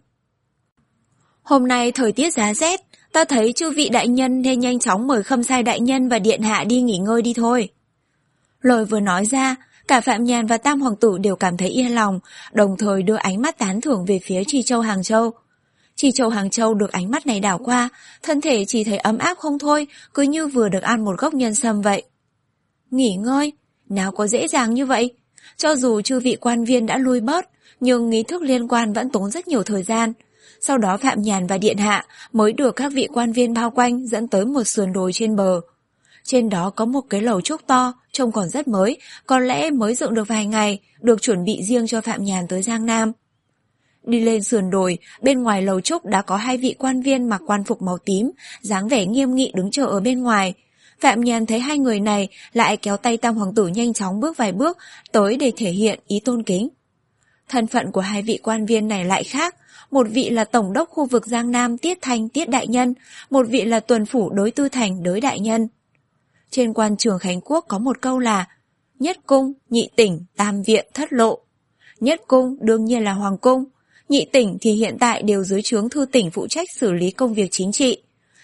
Hôm nay thời tiết giá rét, ta thấy chư vị đại nhân nên nhanh chóng mời Khâm Sai đại nhân và điện hạ đi nghỉ ngơi đi thôi. Lời vừa nói ra, cả Phạm Nhàn và Tam Hoàng tử đều cảm thấy yên lòng, đồng thời đưa ánh mắt tán thưởng về phía Chi Châu Hàng Châu. Chi Châu Hàng Châu được ánh mắt này đảo qua, thân thể chỉ thấy ấm áp không thôi, cứ như vừa được ăn một gốc nhân sâm vậy. Nghỉ ngơi? Nào có dễ dàng như vậy? Cho dù chư vị quan viên đã lui bớt, nhưng nghi thức liên quan vẫn tốn rất nhiều thời gian. Sau đó Phạm Nhàn và điện hạ mới được các vị quan viên bao quanh dẫn tới một sườn đồi trên bờ. Trên đó có một cái lầu trúc to, trông còn rất mới, có lẽ mới dựng được vài ngày, được chuẩn bị riêng cho Phạm Nhàn tới Giang Nam. Đi lên sườn đồi, bên ngoài lầu trúc đã có hai vị quan viên mặc quan phục màu tím, dáng vẻ nghiêm nghị đứng chờ ở bên ngoài. Phạm Nhàn thấy hai người này lại kéo tay Tam Hoàng tử nhanh chóng bước vài bước tới để thể hiện ý tôn kính. Thân phận của hai vị quan viên này lại khác, một vị là tổng đốc khu vực Giang Nam Tiết Thanh Tiết đại nhân, một vị là tuần phủ Đới Tư Thành Đới đại nhân. Trên quan trường Khánh Quốc có một câu là nhất cung, nhị tỉnh, tam viện, thất lộ. Nhất cung đương nhiên là hoàng cung, nhị tỉnh thì hiện tại đều dưới trướng thư tỉnh phụ trách xử lý công việc chính trị.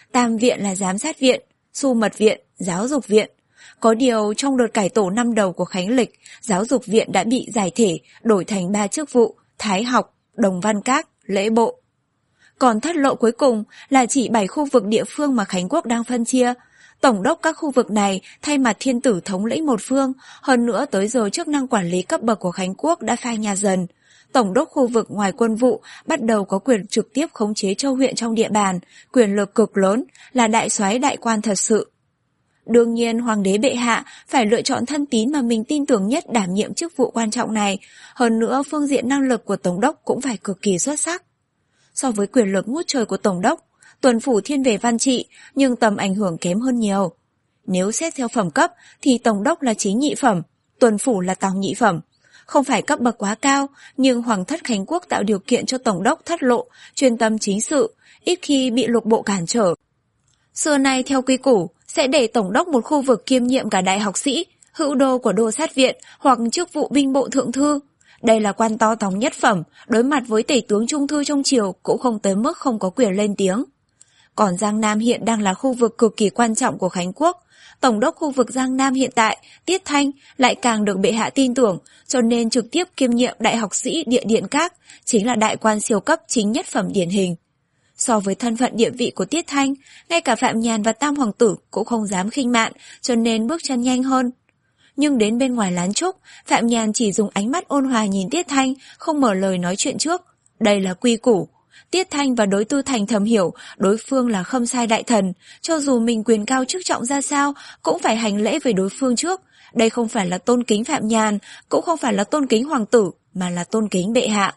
Tam viện là giám sát viện, Su mật viện, giáo dục viện. Có điều trong đợt cải tổ năm đầu của Khánh Lịch, giáo dục viện đã bị giải thể, đổi thành ba chức vụ, Thái học, Đồng văn các, Lễ bộ. Còn thất lộ cuối cùng là chỉ bảy khu vực địa phương mà Khánh Quốc đang phân chia. Tổng đốc các khu vực này thay mặt thiên tử thống lĩnh một phương, hơn nữa tới giờ chức năng quản lý cấp bậc của Khánh Quốc đã phai nhạt dần. Tổng đốc khu vực ngoài quân vụ bắt đầu có quyền trực tiếp khống chế châu huyện trong địa bàn, quyền lực cực lớn, là đại soái đại quan thật sự. Đương nhiên hoàng đế bệ hạ phải lựa chọn thân tín mà mình tin tưởng nhất đảm nhiệm chức vụ quan trọng này, hơn nữa phương diện năng lực của tổng đốc cũng phải cực kỳ xuất sắc. So với quyền lực ngút trời của tổng đốc, tuần phủ thiên về văn trị nhưng tầm ảnh hưởng kém hơn nhiều. Nếu xét theo phẩm cấp thì tổng đốc là chính nhị phẩm, tuần phủ là tòng nhị phẩm. Không phải cấp bậc quá cao, nhưng Hoàng thất Khánh Quốc tạo điều kiện cho tổng đốc thất lộ, chuyên tâm chính sự, ít khi bị lục bộ cản trở. Xưa nay theo quy củ, sẽ để tổng đốc một khu vực kiêm nhiệm cả đại học sĩ, hữu đô của đô sát viện hoặc chức vụ binh bộ thượng thư. Đây là quan to tòng nhất phẩm, đối mặt với tể tướng trung thư trong triều cũng không tới mức không có quyền lên tiếng. Còn Giang Nam hiện đang là khu vực cực kỳ quan trọng của Khánh Quốc. Tổng đốc khu vực Giang Nam hiện tại, Tiết Thanh, lại càng được bệ hạ tin tưởng, cho nên trực tiếp kiêm nhiệm đại học sĩ địa điện các, chính là đại quan siêu cấp chính nhất phẩm điển hình. So với thân phận địa vị của Tiết Thanh, ngay cả Phạm Nhàn và Tam Hoàng tử cũng không dám khinh mạn, cho nên bước chân nhanh hơn. Nhưng đến bên ngoài lán trúc, Phạm Nhàn chỉ dùng ánh mắt ôn hòa nhìn Tiết Thanh, không mở lời nói chuyện trước. Đây là quy củ. Tiết Thanh và Đối Tư Thành thầm hiểu đối phương là Khâm Sai đại thần, cho dù mình quyền cao chức trọng ra sao cũng phải hành lễ với đối phương trước. Đây không phải là tôn kính Phạm Nhàn, cũng không phải là tôn kính hoàng tử, mà là tôn kính bệ hạ.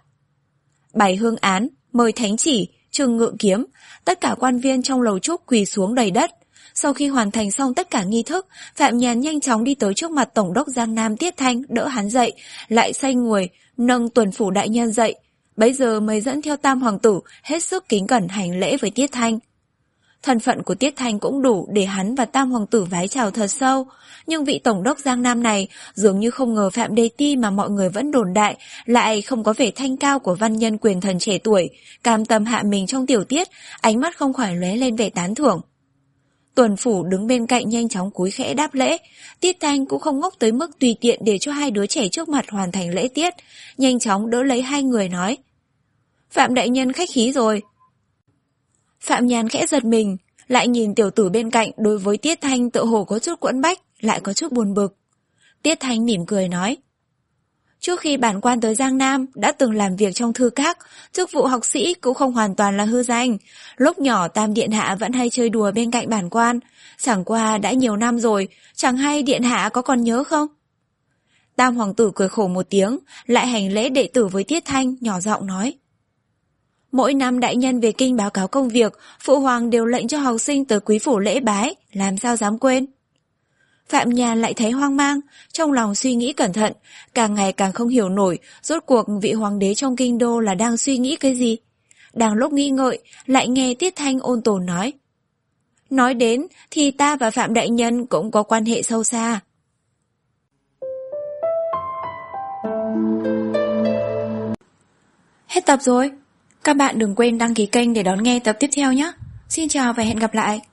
Bày hương án, mời thánh chỉ, trừng ngự kiếm, tất cả quan viên trong lầu trúc quỳ xuống đầy đất. Sau khi hoàn thành xong tất cả nghi thức, Phạm Nhàn nhanh chóng đi tới trước mặt tổng đốc Giang Nam Tiết Thanh, đỡ hắn dậy, lại xoay người, nâng tuần phủ đại nhân dậy. Bấy giờ mới dẫn theo Tam Hoàng tử hết sức kính cẩn hành lễ với Tiết Thanh. Thân phận của Tiết Thanh cũng đủ để hắn và Tam Hoàng tử vái chào thật sâu, nhưng vị tổng đốc Giang Nam này dường như không ngờ Phạm Đề Ti mà mọi người vẫn đồn đại lại không có vẻ thanh cao của văn nhân quyền thần trẻ tuổi, cam tâm hạ mình trong tiểu tiết, ánh mắt không khỏi lóe lên vẻ tán thưởng. Tuần phủ đứng bên cạnh nhanh chóng cúi khẽ đáp lễ, Tiết Thanh cũng không ngốc tới mức tùy tiện để cho hai đứa trẻ trước mặt hoàn thành lễ tiết, nhanh chóng đỡ lấy hai người nói: Phạm đại nhân khách khí rồi. Phạm Nhàn khẽ giật mình, lại nhìn tiểu tử bên cạnh, đối với Tiết Thanh tự hồ có chút quẫn bách, lại có chút buồn bực. Tiết Thanh mỉm cười nói: Trước khi bản quan tới Giang Nam, đã từng làm việc trong thư các, chức vụ học sĩ cũng không hoàn toàn là hư danh. Lúc nhỏ Tam Điện Hạ vẫn hay chơi đùa bên cạnh bản quan, chẳng qua đã nhiều năm rồi, chẳng hay Điện Hạ có còn nhớ không? Tam Hoàng tử cười khổ một tiếng, lại hành lễ đệ tử với Tiết Thanh, nhỏ giọng nói: Mỗi năm đại nhân về kinh báo cáo công việc, Phụ Hoàng đều lệnh cho học sinh tới quý phủ lễ bái, làm sao dám quên. Phạm Nhàn lại thấy hoang mang, trong lòng suy nghĩ cẩn thận, càng ngày càng không hiểu nổi rốt cuộc vị hoàng đế trong kinh đô là đang suy nghĩ cái gì. Đang lúc nghi ngợi, lại nghe Tiết Thanh ôn tồn nói: Nói đến thì ta và Phạm đại nhân cũng có quan hệ sâu xa. Hết tập rồi. Các bạn đừng quên đăng ký kênh để đón nghe tập tiếp theo nhé. Xin chào và hẹn gặp lại.